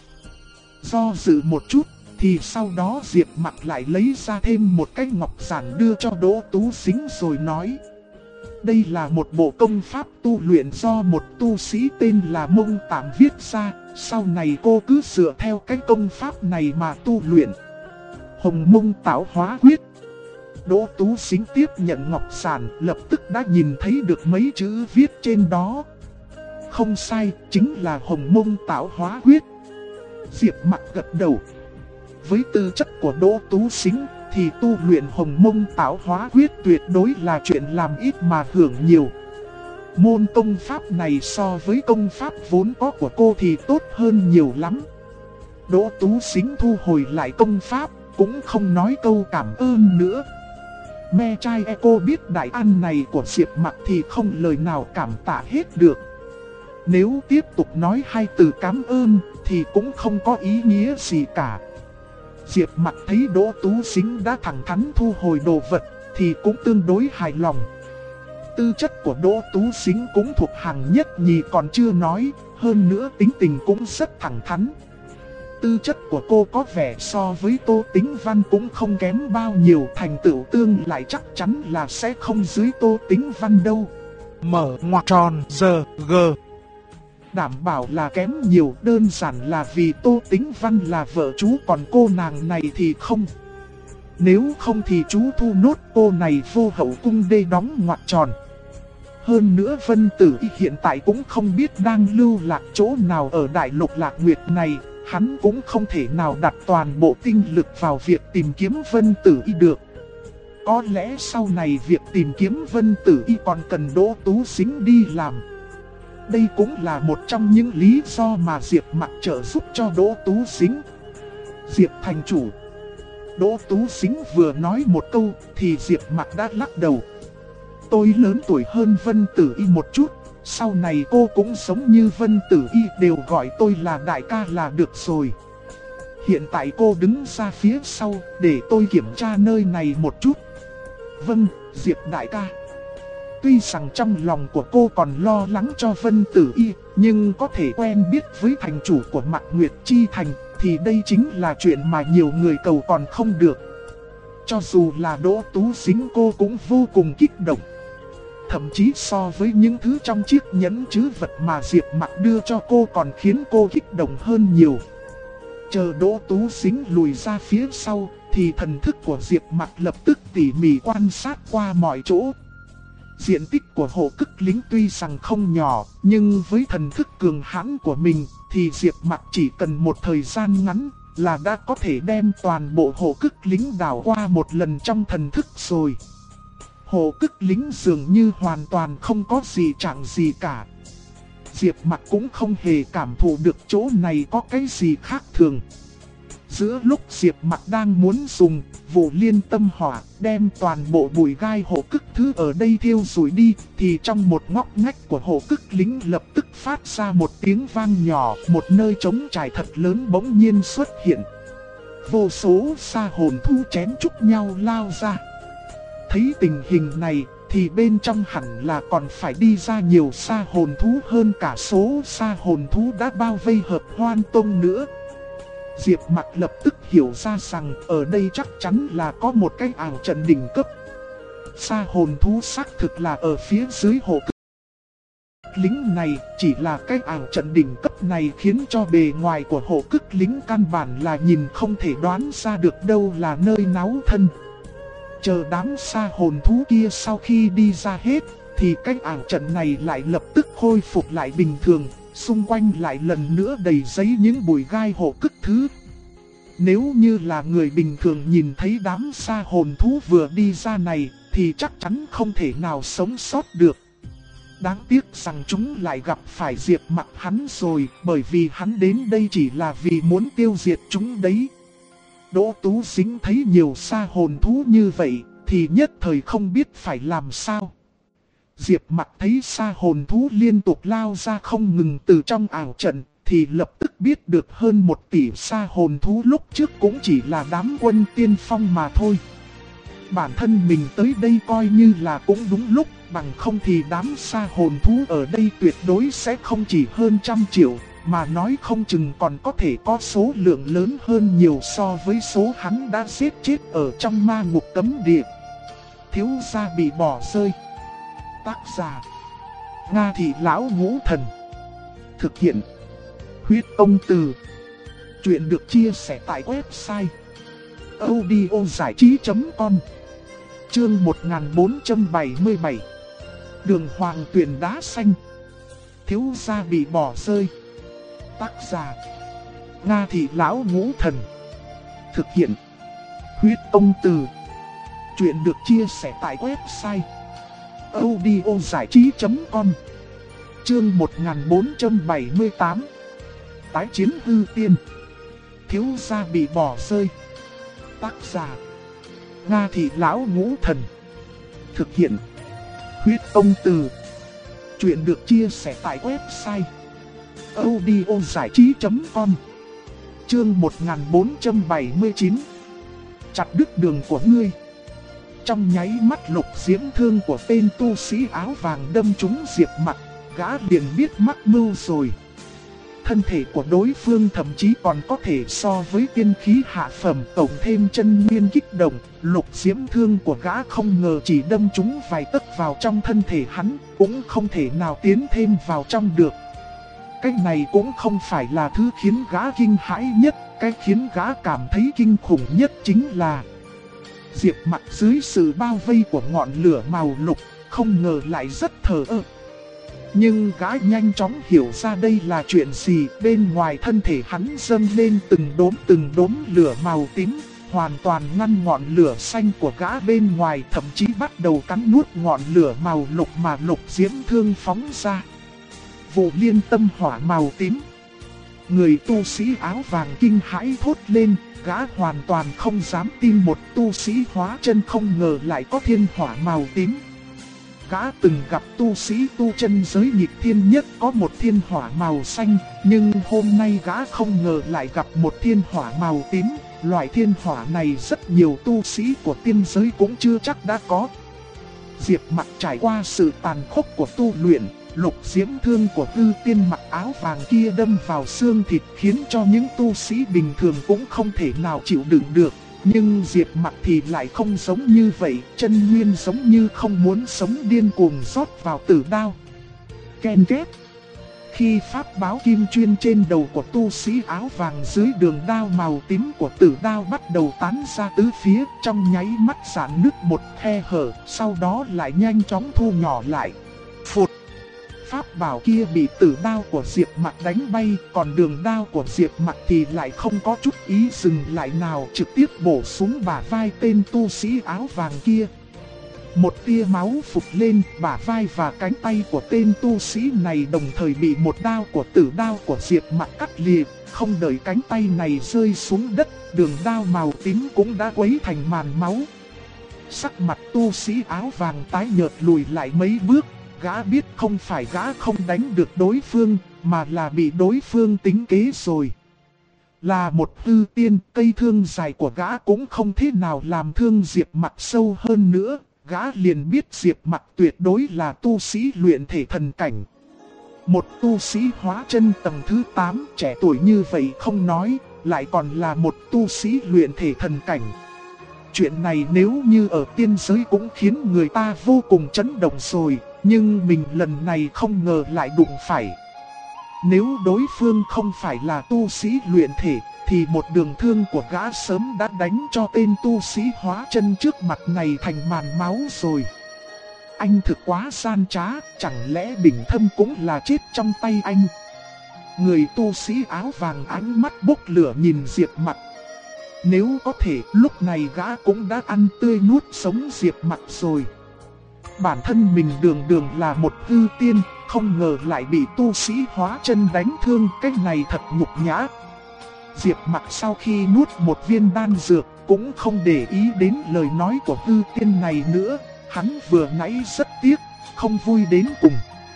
Do dự một chút thì sau đó Diệp Mặc lại lấy ra thêm một cái ngọc giản đưa cho Đỗ Tú Sính rồi nói. Đây là một bộ công pháp tu luyện do một tu sĩ tên là Mông Tạm viết ra, sau này cô cứ dựa theo cái công pháp này mà tu luyện. Hồng Mông Tạo Hóa Quyết. Đỗ Tú Sính tiếp nhận ngọc giản, lập tức đã nhìn thấy được mấy chữ viết trên đó. Không sai, chính là Hồng Mông Tạo Hóa Quyết. Diệp Mặc gật đầu. Với tư chất của Đỗ Tú Sính thì tu luyện Hồng Mông Tạo Hóa Quyết tuyệt đối là chuyện làm ít mà hưởng nhiều. Môn công pháp này so với công pháp vốn có của cô thì tốt hơn nhiều lắm. Đỗ Tú Sính thu hồi lại công pháp, cũng không nói câu cảm ơn nữa. Me trai Eco biết đại ăn này của Diệp Mặc thì không lời nào cảm tạ hết được. Nếu tiếp tục nói hai từ cảm ơn thì cũng không có ý nghĩa gì cả. Diệp Mặc thấy Đỗ Tú Sính đã thẳng thắn thu hồi đồ vật thì cũng tương đối hài lòng. Tư chất của Đỗ Tú Sính cũng thuộc hàng nhất nhì còn chưa nói, hơn nữa tính tình cũng rất thẳng thắn. Tư chất của cô có vẻ so với Tô Tĩnh Văn cũng không kém bao nhiêu, thành tựu tương lại chắc chắn là sẽ không dưới Tô Tĩnh Văn đâu. Mở ngoặc tròn giờ G. Đảm bảo là kém nhiều, đơn giản là vì Tô Tĩnh Văn là vợ chú còn cô nàng này thì không. Nếu không thì chú thu nốt cô này vô hậu cung đê đóng ngoặc tròn. Hơn nữa Vân Tử Y hiện tại cũng không biết đang lưu lạc chỗ nào ở đại lục Lạc Nguyệt này. Hắn cũng không thể nào đặt toàn bộ tinh lực vào việc tìm kiếm Vân Tử Y được. Có lẽ sau này việc tìm kiếm Vân Tử Y còn cần Đỗ Tú Sính đi làm. Đây cũng là một trong những lý do mà Diệp Mặc trợ giúp cho Đỗ Tú Sính. Diệp thành chủ. Đỗ Tú Sính vừa nói một câu thì Diệp Mặc đã lắc đầu. Tôi lớn tuổi hơn Vân Tử Y một chút. Sau này cô cũng giống như Vân Tử Y, đều gọi tôi là đại ca là được rồi. Hiện tại cô đứng ra phía sau để tôi kiểm tra nơi này một chút. Vâng, Diệp đại ca. Tuy rằng trong lòng của cô còn lo lắng cho Vân Tử Y, nhưng có thể quen biết với thành chủ của Mạc Nguyệt Chi Thành thì đây chính là chuyện mà nhiều người cầu còn không được. Cho dù là Đỗ Tú Sính cô cũng vô cùng kích động. Thậm chí so với những thứ trong chiếc nhẫn trữ vật mà Diệp Mặc đưa cho cô còn khiến cô kích động hơn nhiều. Chờ Đỗ Tú Sính lùi ra phía sau thì thần thức của Diệp Mặc lập tức tỉ mỉ quan sát qua mọi chỗ. Diện tích của hộ cức lính tuy rằng không nhỏ, nhưng với thần thức cường hãn của mình thì Diệp Mặc chỉ cần một thời gian ngắn là đã có thể đem toàn bộ hộ cức lính đảo qua một lần trong thần thức rồi. Hộ cức lính dường như hoàn toàn không có gì chẳng gì cả. Diệp Mặc cũng không hề cảm thụ được chỗ này có cái gì khác thường. Giữa lúc Diệp Mặc đang muốn dùng vụ liên tâm hỏa đem toàn bộ bụi gai hộ cức thứ ở đây thiêu rụi đi, thì trong một ngóc ngách của hộ cức lính lập tức phát ra một tiếng vang nhỏ, một nơi trống trải thật lớn bỗng nhiên xuất hiện. Vô số sa hồn thú chém chúc nhau lao ra. Thấy tình hình này thì bên trong hẳn là còn phải đi ra nhiều sa hồn thú hơn cả số sa hồn thú đã bao vây Hợp Hoan Tông nữa. Diệp Mặc lập tức hiểu ra rằng ở đây chắc chắn là có một cái ảo trận đỉnh cấp. Sa hồn thú xác thực là ở phía dưới hộ cức lính này, chỉ là cái ảo trận đỉnh cấp này khiến cho bề ngoài của hộ cức lính căn bản là nhìn không thể đoán ra được đâu là nơi náu thân. Chờ đám sa hồn thú kia sau khi đi ra hết, thì cái ảo trận này lại lập tức khôi phục lại bình thường, xung quanh lại lần nữa đầy giấy những bụi gai hộ cức thứ. Nếu như là người bình thường nhìn thấy đám sa hồn thú vừa đi ra này, thì chắc chắn không thể nào sống sót được. Đáng tiếc rằng chúng lại gặp phải Diệp Mặc hắn rồi, bởi vì hắn đến đây chỉ là vì muốn tiêu diệt chúng đấy. Đỗ Tú Sính thấy nhiều sa hồn thú như vậy, thì nhất thời không biết phải làm sao. Diệp Mặc thấy sa hồn thú liên tục lao ra không ngừng từ trong ảo trận, thì lập tức biết được hơn 1 tỷ sa hồn thú lúc trước cũng chỉ là đám quân tiên phong mà thôi. Bản thân mình tới đây coi như là cũng đúng lúc, bằng không thì đám sa hồn thú ở đây tuyệt đối sẽ không chỉ hơn 100 triệu, mà nói không chừng còn có thể có số lượng lớn hơn nhiều so với số hắn đã giết chết ở trong ma ngục cấm địa. Thiếu gia bị bỏ rơi. Tác giả: Nga Thị Lão Ngũ Thần. Thực hiện: Huyết Ông Từ. Chuyện được chia sẻ tại website audiozảichí.com. Chương 1477. Đường Hoàng Tuyền Đá Xanh. Thiếu gia bị bỏ rơi. Tác giả: Nga Thị Lão Ngũ Thần. Thực hiện: Huyết Ông Từ. Chuyện được chia sẻ tại website audiozảichí.com. Chương 1478. Tái chiến hư tiên. Thiếu gia bị bỏ rơi. Tác giả: Nga Thị Lão Ngũ Thần. Thực hiện: Huyết Ông Từ. Chuyện được chia sẻ tại website audiozảichí.com. Chương 1479. Chặt đứt đường của ngươi. Trong nháy mắt lục diễm thương của tên tu sĩ áo vàng đâm trúng Diệp Mặc, gã liền biết mắc mưu rồi. Thân thể của đối phương thậm chí còn có thể so với tiên khí hạ phẩm, tổng thêm chân nguyên kích động, lục diễm thương của gã không ngờ chỉ đâm trúng vài tấc vào trong thân thể hắn, cũng không thể nào tiến thêm vào trong được. Cái này cũng không phải là thứ khiến gã kinh hãi nhất, cái khiến gã cảm thấy kinh khủng nhất chính là Diệp Mặc dưới sự bao vây của ngọn lửa màu lục, không ngờ lại rất thờ ơ. Nhưng gã nhanh chóng hiểu ra đây là chuyện gì, bên ngoài thân thể hắn dâng lên từng đốm lửa màu tím, hoàn toàn ngăn ngọn lửa xanh của gã bên ngoài, thậm chí bắt đầu cắn nuốt ngọn lửa màu lục mà lục diễm thương phóng ra. Vụ liên tâm hỏa màu tím. Người tu sĩ áo vàng kinh hãi thốt lên, gã hoàn toàn không dám tin một tu sĩ hóa chân không ngờ lại có thiên hỏa màu tím. Gã từng gặp tu sĩ tu chân giới nghịch thiên nhất có một thiên hỏa màu xanh, nhưng hôm nay gã không ngờ lại gặp một thiên hỏa màu tím. Loại thiên hỏa này rất nhiều tu sĩ của tiên giới cũng chưa chắc đã có. Diệp Mặc trải qua sự tàn khốc của tu luyện, lục diễm thương của Tư Tiên mặc áo vàng kia đâm vào xương thịt khiến cho những tu sĩ bình thường cũng không thể nào chịu đựng được. Nhưng Diệp Mặc thì lại không giống như vậy, chân nguyên giống như không muốn sống điên cuồng rót vào tử đao. Ken két. Khi pháp báo kim chuyên trên đầu của tu sĩ áo vàng dưới đường đao màu tím của tử đao bắt đầu tán ra tứ phía, trong nháy mắt rạn nứt một khe hở, sau đó lại nhanh chóng thu nhỏ lại. Phụt! Pháp bảo kia bị tử đao của Diệp Mặc đánh bay, còn đường đao của Diệp Mặc thì lại không có chút ý dừng lại nào, trực tiếp bổ xuống bả vai tên tu sĩ áo vàng kia. Một tia máu phụt lên, bả vai và cánh tay của tên tu sĩ này đồng thời bị một đao của tử đao của Diệp Mặc cắt lìa. Không đợi cánh tay này rơi xuống đất, đường đao màu tím cũng đã quấy thành màn máu. Sắc mặt tu sĩ áo vàng tái nhợt lùi lại mấy bước, gã biết không phải gã không đánh được đối phương, mà là bị đối phương tính kế rồi. Là một hư tiên, cây thương dài của gã cũng không thế nào làm thương Diệp Mặc sâu hơn nữa, gã liền biết Diệp Mặc tuyệt đối là tu sĩ luyện thể thần cảnh. Một tu sĩ hóa chân tầng thứ 8, trẻ tuổi như vậy không nói, lại còn là một tu sĩ luyện thể thần cảnh. Chuyện này nếu như ở tiên giới cũng khiến người ta vô cùng chấn động rồi, nhưng mình lần này không ngờ lại đụng phải. Nếu đối phương không phải là tu sĩ luyện thể, thì một đường thương của gã sớm đã đánh cho tên tu sĩ hóa chân trước mặt này thành màn máu rồi. Anh thực quá gian trá, chẳng lẽ Bình Thâm cũng là chết trong tay anh? Người tu sĩ áo vàng ánh mắt bốc lửa nhìn Diệp Mặc. Nếu có thể, lúc này gã cũng đã ăn tươi nuốt sống Diệp Mặc rồi. Bản thân mình đường là một hư tiên, không ngờ lại bị tu sĩ hóa chân đánh thương, cái này thật nhục nhã. Diệp Mặc sau khi nuốt một viên đan dược, cũng không để ý đến lời nói của hư tiên này nữa. Hắn vừa nãy rất tiếc, không vui đến cùng.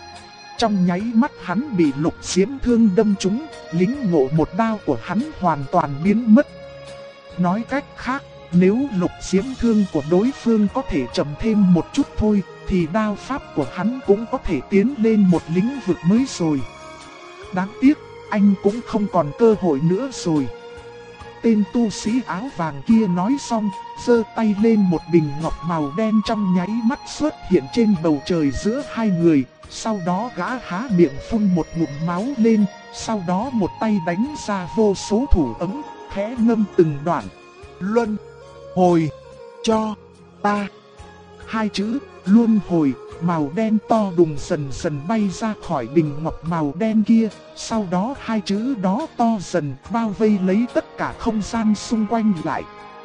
Trong nháy mắt hắn bị Lục Diễm Thương đâm trúng, lính ngộ một đao của hắn hoàn toàn biến mất. Nói cách khác, nếu Lục Diễm Thương của đối phương có thể chậm thêm một chút thôi, thì đao pháp của hắn cũng có thể tiến lên một lĩnh vực mới rồi. Đáng tiếc, anh cũng không còn cơ hội nữa rồi. Tên tu sĩ áo vàng kia nói xong, giơ tay lên, một bình ngọc màu đen trong nháy mắt xuất hiện trên bầu trời giữa hai người. Sau đó gã há miệng phun một ngụm máu lên, sau đó một tay đánh ra vô số thủ ấm, khẽ ngâm từng đoạn. Luân hồi cho ta. Hai chữ luân hồi màu đen to đùng dần dần bay ra khỏi bình ngọc màu đen kia. Sau đó hai chữ đó to dần bao vây lấy tất cả không gian xung quanh lại.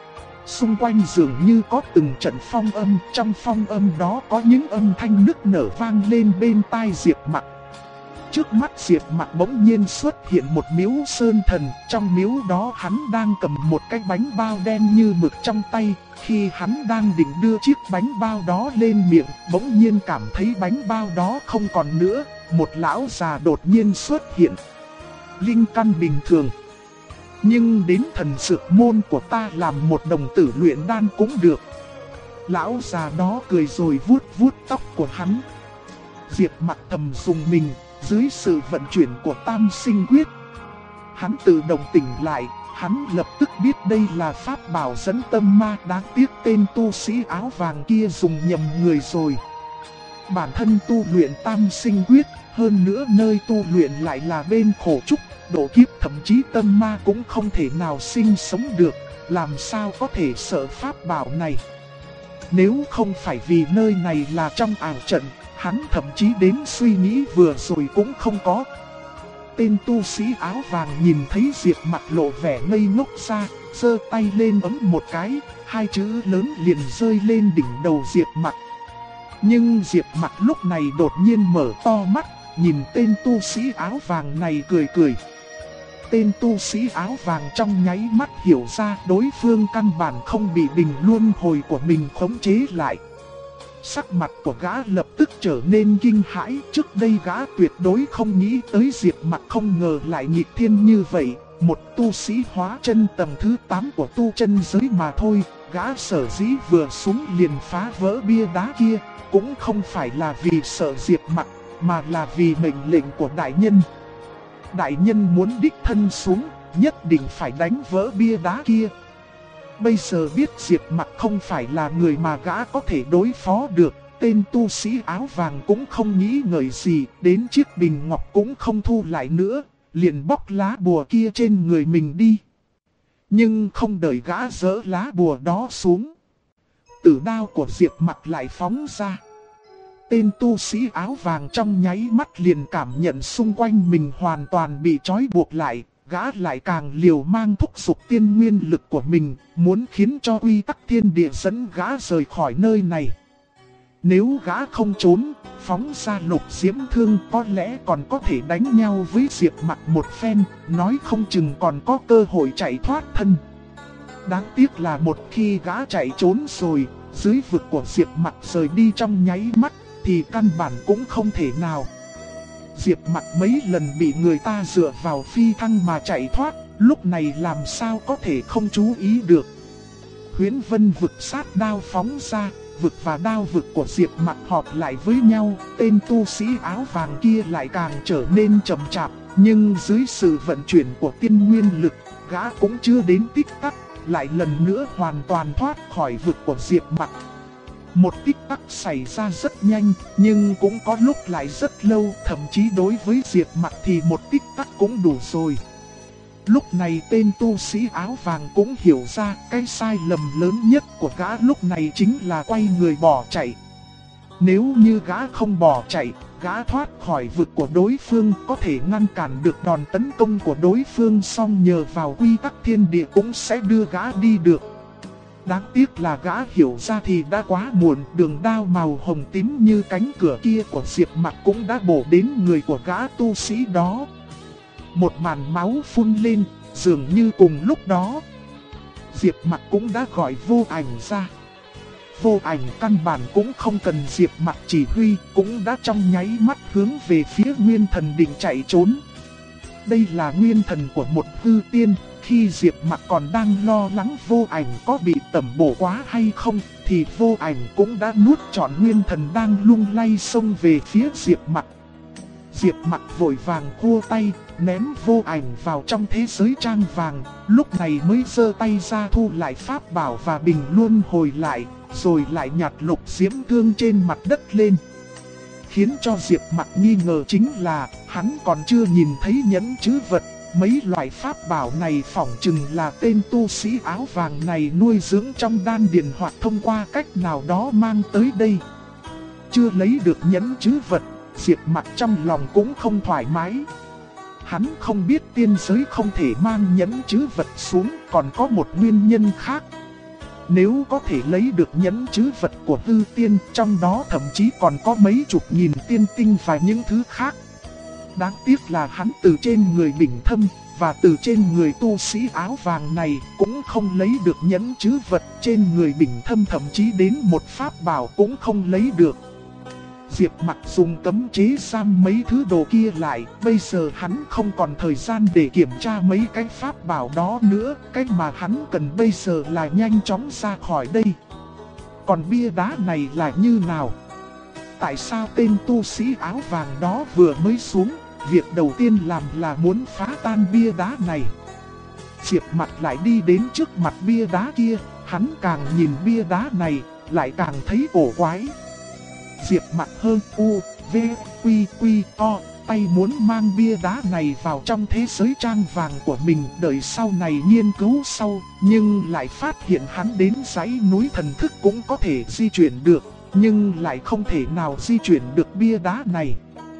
Xung quanh dường như có từng trận phong âm, trong phong âm đó có những âm thanh nức nở vang lên bên tai Diệp Mặc. Trước mắt Diệp Mặc bỗng nhiên xuất hiện một miếu sơn thần, trong miếu đó hắn đang cầm một cái bánh bao đen như mực trong tay. Khi hắn đang định đưa chiếc bánh bao đó lên miệng, bỗng nhiên cảm thấy bánh bao đó không còn nữa, một lão già đột nhiên xuất hiện. Linh căn bình thường, nhưng đến thần dược môn của ta làm một đồng tử luyện đan cũng được. Lão già đó cười rồi vuốt vuốt tóc của hắn. Diệp Mặc thầm dùng mình, dưới sự vận chuyển của Tam Sinh Quyết, hắn tự động tỉnh lại. Hắn lập tức biết đây là pháp bảo dẫn tâm ma, đáng tiếc tên tu sĩ áo vàng kia dùng nhầm người rồi. Bản thân tu luyện Tam Sinh Quyết, hơn nữa nơi tu luyện lại là bên khổ trúc, độ kiếp, thậm chí tâm ma cũng không thể nào sinh sống được, làm sao có thể sợ pháp bảo này. Nếu không phải vì nơi này là trong ảo trận, hắn thậm chí đến suy nghĩ vừa rồi cũng không có. Tên tu sĩ áo vàng nhìn thấy Diệp Mặc lộ vẻ ngây ngốc ra, giơ tay lên ấm một cái, hai chữ lớn liền rơi lên đỉnh đầu Diệp Mặc. Nhưng Diệp Mặc lúc này đột nhiên mở to mắt, nhìn tên tu sĩ áo vàng này cười cười. Tên tu sĩ áo vàng trong nháy mắt hiểu ra đối phương căn bản không bị bình luân hồi của mình khống chế lại. Sắc mặt của gã lập tức trở nên kinh hãi, trước đây gã tuyệt đối không nghĩ tới Diệp Mặc không ngờ lại nghịch thiên như vậy. Một tu sĩ hóa chân tầng thứ 8 của tu chân giới mà thôi, gã sở dĩ vừa xuống liền phá vỡ bia đá kia, cũng không phải là vì sợ Diệp Mặc, mà là vì mệnh lệnh của đại nhân. Đại nhân muốn đích thân xuống, nhất định phải đánh vỡ bia đá kia. Bây giờ biết Diệp Mặc không phải là người mà gã có thể đối phó được, tên tu sĩ áo vàng cũng không nghĩ ngợi gì, đến chiếc bình ngọc cũng không thu lại nữa, liền bóc lá bùa kia trên người mình đi. Nhưng không đợi gã dỡ lá bùa đó xuống, tử đao của Diệp Mặc lại phóng ra. Tên tu sĩ áo vàng trong nháy mắt liền cảm nhận xung quanh mình hoàn toàn bị trói buộc lại. Gã lại càng liều mang thúc giục tiên nguyên lực của mình, muốn khiến cho quy tắc thiên địa dẫn gã rời khỏi nơi này. Nếu gã không trốn, phóng ra Lục Diễm Thương có lẽ còn có thể đánh nhau với Diệp Mặc một phen, nói không chừng còn có cơ hội chạy thoát thân. Đáng tiếc là một khi gã chạy trốn rồi, dưới vực của Diệp Mặc rời đi trong nháy mắt, thì căn bản cũng không thể nào. Diệp Mặc mấy lần bị người ta dựa vào phi thăng mà chạy thoát, lúc này làm sao có thể không chú ý được. Huyễn Vân vực sát đao phóng ra, vực và đao vực của Diệp Mặc hợp lại với nhau, tên tu sĩ áo vàng kia lại càng trở nên chậm chạp, nhưng dưới sự vận chuyển của tiên nguyên lực, gã cũng chưa đến tích tắc, lại lần nữa hoàn toàn thoát khỏi vực của Diệp Mặc. Một tích tắc xảy ra rất nhanh, nhưng cũng có lúc lại rất lâu, thậm chí đối với Diệp Mặc thì một tích tắc cũng đủ rồi. Lúc này tên tu sĩ áo vàng cũng hiểu ra cái sai lầm lớn nhất của gã lúc này chính là quay người bỏ chạy. Nếu như gã không bỏ chạy, gã thoát khỏi vực của đối phương có thể ngăn cản được đòn tấn công của đối phương, song nhờ vào quy tắc thiên địa cũng sẽ đưa gã đi được. Đáng tiếc là gã hiểu ra thì đã quá muộn, đường đao màu hồng tím như cánh cửa kia của Diệp Mặc cũng đã bổ đến người của gã tu sĩ đó. Một màn máu phun lên, dường như cùng lúc đó Diệp Mặc cũng đã gọi Vô Ảnh ra. Vô Ảnh căn bản cũng không cần Diệp Mặc chỉ huy, cũng đã trong nháy mắt hướng về phía Nguyên Thần định chạy trốn. Đây là nguyên thần của một hư tiên, khi Diệp Mặc còn đang lo lắng Vô Ảnh có bị tẩm bổ quá hay không, thì Vô Ảnh cũng đã nuốt trọn nguyên thần đang lung lay xông về phía Diệp Mặc. Diệp Mặc vội vàng khua tay, ném Vô Ảnh vào trong thế giới trang vàng, lúc này mới giơ tay ra thu lại pháp bảo và bình luân hồi lại, rồi lại nhặt Lục Diễm Thương trên mặt đất lên. Khiến cho Diệp Mặc nghi ngờ chính là hắn còn chưa nhìn thấy nhẫn chữ vật, mấy loại pháp bảo này phỏng chừng là tên tu sĩ áo vàng này nuôi dưỡng trong đan điền hoặc thông qua cách nào đó mang tới đây. Chưa lấy được nhẫn chữ vật, Diệp Mặc trong lòng cũng không thoải mái. Hắn không biết tiên giới không thể mang nhẫn chữ vật xuống, còn có một nguyên nhân khác. Nếu có thể lấy được nhẫn chữ vật của hư tiên, trong đó thậm chí còn có mấy chục nghìn tiên tinh và những thứ khác. Đáng tiếc là hắn từ trên người Bình Thâm và từ trên người tu sĩ áo vàng này cũng không lấy được nhẫn chữ vật, trên người Bình Thâm thậm chí đến một pháp bảo cũng không lấy được. Diệp Mặc dùng cấm chế giam mấy thứ đồ kia lại, bây giờ hắn không còn thời gian để kiểm tra mấy cái pháp bảo đó nữa, cái mà hắn cần bây giờ là nhanh chóng ra khỏi đây. Còn bia đá này là như nào? Tại sao tên tu sĩ áo vàng đó vừa mới xuống, việc đầu tiên làm là muốn phá tan bia đá này? Diệp Mặc lại đi đến trước mặt bia đá kia, hắn càng nhìn bia đá này, lại càng thấy cổ quái. Diệp Mặc hơn u, v, quy quy, o, tay muốn mang bia đá này vào trong thế giới trang vàng của mình, đợi sau này nghiên cứu sau, nhưng lại phát hiện hắn đến dãy núi thần thức cũng có thể di chuyển được, nhưng lại không thể nào di chuyển được bia đá này.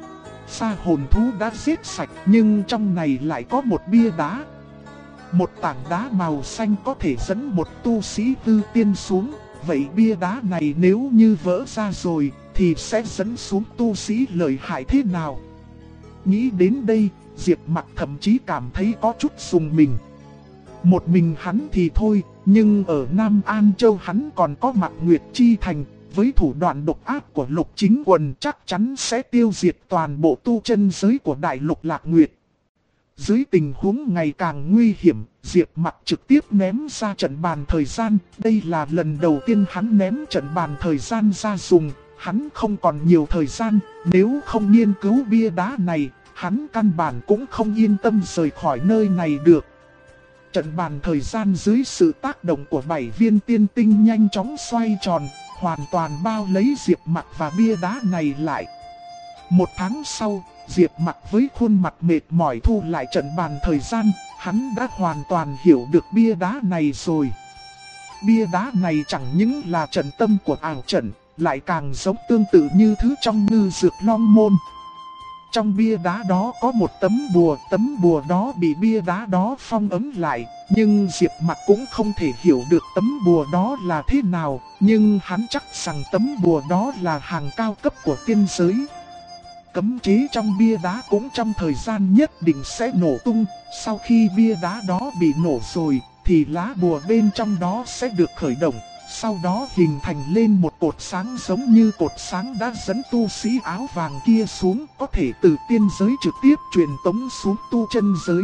Sa hồn thú đã giết sạch, nhưng trong này lại có một bia đá. Một tảng đá màu xanh có thể dẫn một tu sĩ tư tiên xuống, vậy bia đá này nếu như vỡ ra rồi, thì sẽ dẫn xuống tu sĩ lợi hại thế nào? Nghĩ đến đây, Diệp Mặc thậm chí cảm thấy có chút rùng mình. Một mình hắn thì thôi, nhưng ở Nam An Châu hắn còn có Mạc Nguyệt Chi Thành, với thủ đoạn độc ác của Lục Chính Quần chắc chắn sẽ tiêu diệt toàn bộ tu chân giới của Đại Lục Lạc Nguyệt. Dưới tình huống ngày càng nguy hiểm, Diệp Mặc trực tiếp ném ra trận bàn thời gian, đây là lần đầu tiên hắn ném trận bàn thời gian ra dùng. Hắn không còn nhiều thời gian, nếu không nghiên cứu bia đá này, hắn căn bản cũng không yên tâm rời khỏi nơi này được. Trận bàn thời gian dưới sự tác động của 7 viên tiên tinh nhanh chóng xoay tròn, hoàn toàn bao lấy Diệp Mặc và bia đá này lại. Một tháng sau, Diệp Mặc với khuôn mặt mệt mỏi thu lại trận bàn thời gian, hắn đã hoàn toàn hiểu được bia đá này rồi. Bia đá này chẳng những là trận tâm của ảo trận, lại càng giống tương tự như thứ trong Ngư Dược Long Môn. Trong bia đá đó có một tấm bùa đó bị bia đá đó phong ấn lại, nhưng Diệp Mặc cũng không thể hiểu được tấm bùa đó là thế nào, nhưng hắn chắc rằng tấm bùa đó là hàng cao cấp của tiên giới. Cấm chế trong bia đá cũng trong thời gian nhất định sẽ nổ tung, sau khi bia đá đó bị nổ rồi, thì lá bùa bên trong đó sẽ được khởi động. Sau đó hình thành lên một cột sáng giống như cột sáng đã dẫn tu sĩ áo vàng kia xuống, có thể từ tiên giới trực tiếp truyền tống xuống tu chân giới.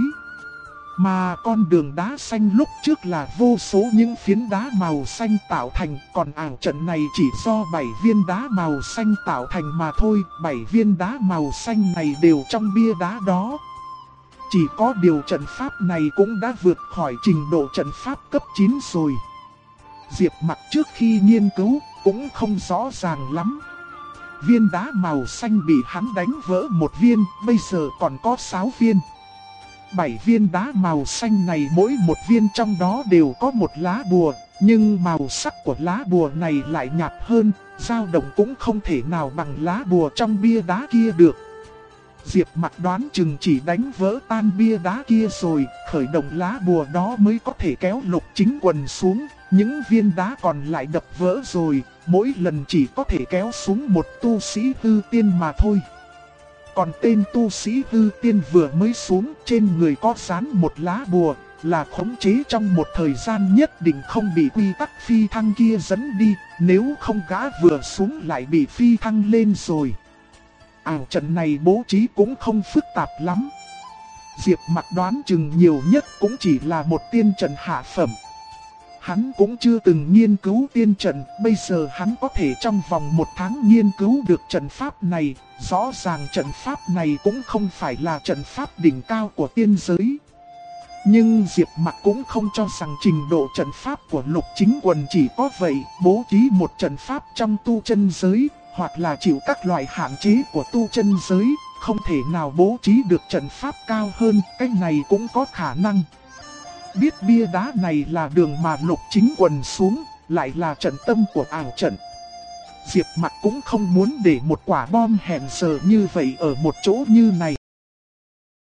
Mà con đường đá xanh lúc trước là vô số những phiến đá màu xanh tạo thành, còn ảo trận này chỉ do 7 viên đá màu xanh tạo thành mà thôi. 7 viên đá màu xanh này đều trong bia đá đó. Chỉ có điều trận pháp này cũng đã vượt khỏi trình độ trận pháp cấp 9 rồi. Diệp Mặc trước khi nghiên cứu cũng không rõ ràng lắm. Viên đá màu xanh bị hắn đánh vỡ một viên, bây giờ còn có 6 viên. 7 viên đá màu xanh này mỗi một viên trong đó đều có một lá bùa, nhưng màu sắc của lá bùa này lại nhạt hơn, dao động cũng không thể nào bằng lá bùa trong bia đá kia được. Diệp Mặc đoán chừng chỉ đánh vỡ tan bia đá kia rồi, khởi động lá bùa đó mới có thể kéo Lục Chính Quần xuống. Những viên đá còn lại đập vỡ rồi, mỗi lần chỉ có thể kéo xuống một tu sĩ hư tiên mà thôi. Còn tên tu sĩ hư tiên vừa mới xuống, trên người có dán một lá bùa, là khống chế trong một thời gian nhất định không bị quy tắc phi thăng kia dẫn đi, nếu không gã vừa xuống lại bị phi thăng lên rồi. Ảo trận này bố trí cũng không phức tạp lắm. Diệp Mặc đoán chừng nhiều nhất cũng chỉ là một tiên trận hạ phẩm. Hắn cũng chưa từng nghiên cứu tiên trận, bây giờ hắn có thể trong vòng 1 tháng nghiên cứu được trận pháp này. Rõ ràng trận pháp này cũng không phải là trận pháp đỉnh cao của tiên giới. Nhưng Diệp Mặc cũng không cho rằng trình độ trận pháp của Lục Chính Quần chỉ có vậy. Bố trí một trận pháp trong tu chân giới, hoặc là chịu các loại hạn chế của tu chân giới, không thể nào bố trí được trận pháp cao hơn, cái này cũng có khả năng. Biết bia đá này là đường mà Lục Chính Quần xuống, lại là trận tâm của ảo trận. Diệp Mặc cũng không muốn để một quả bom hẹn giờ như vậy ở một chỗ như này.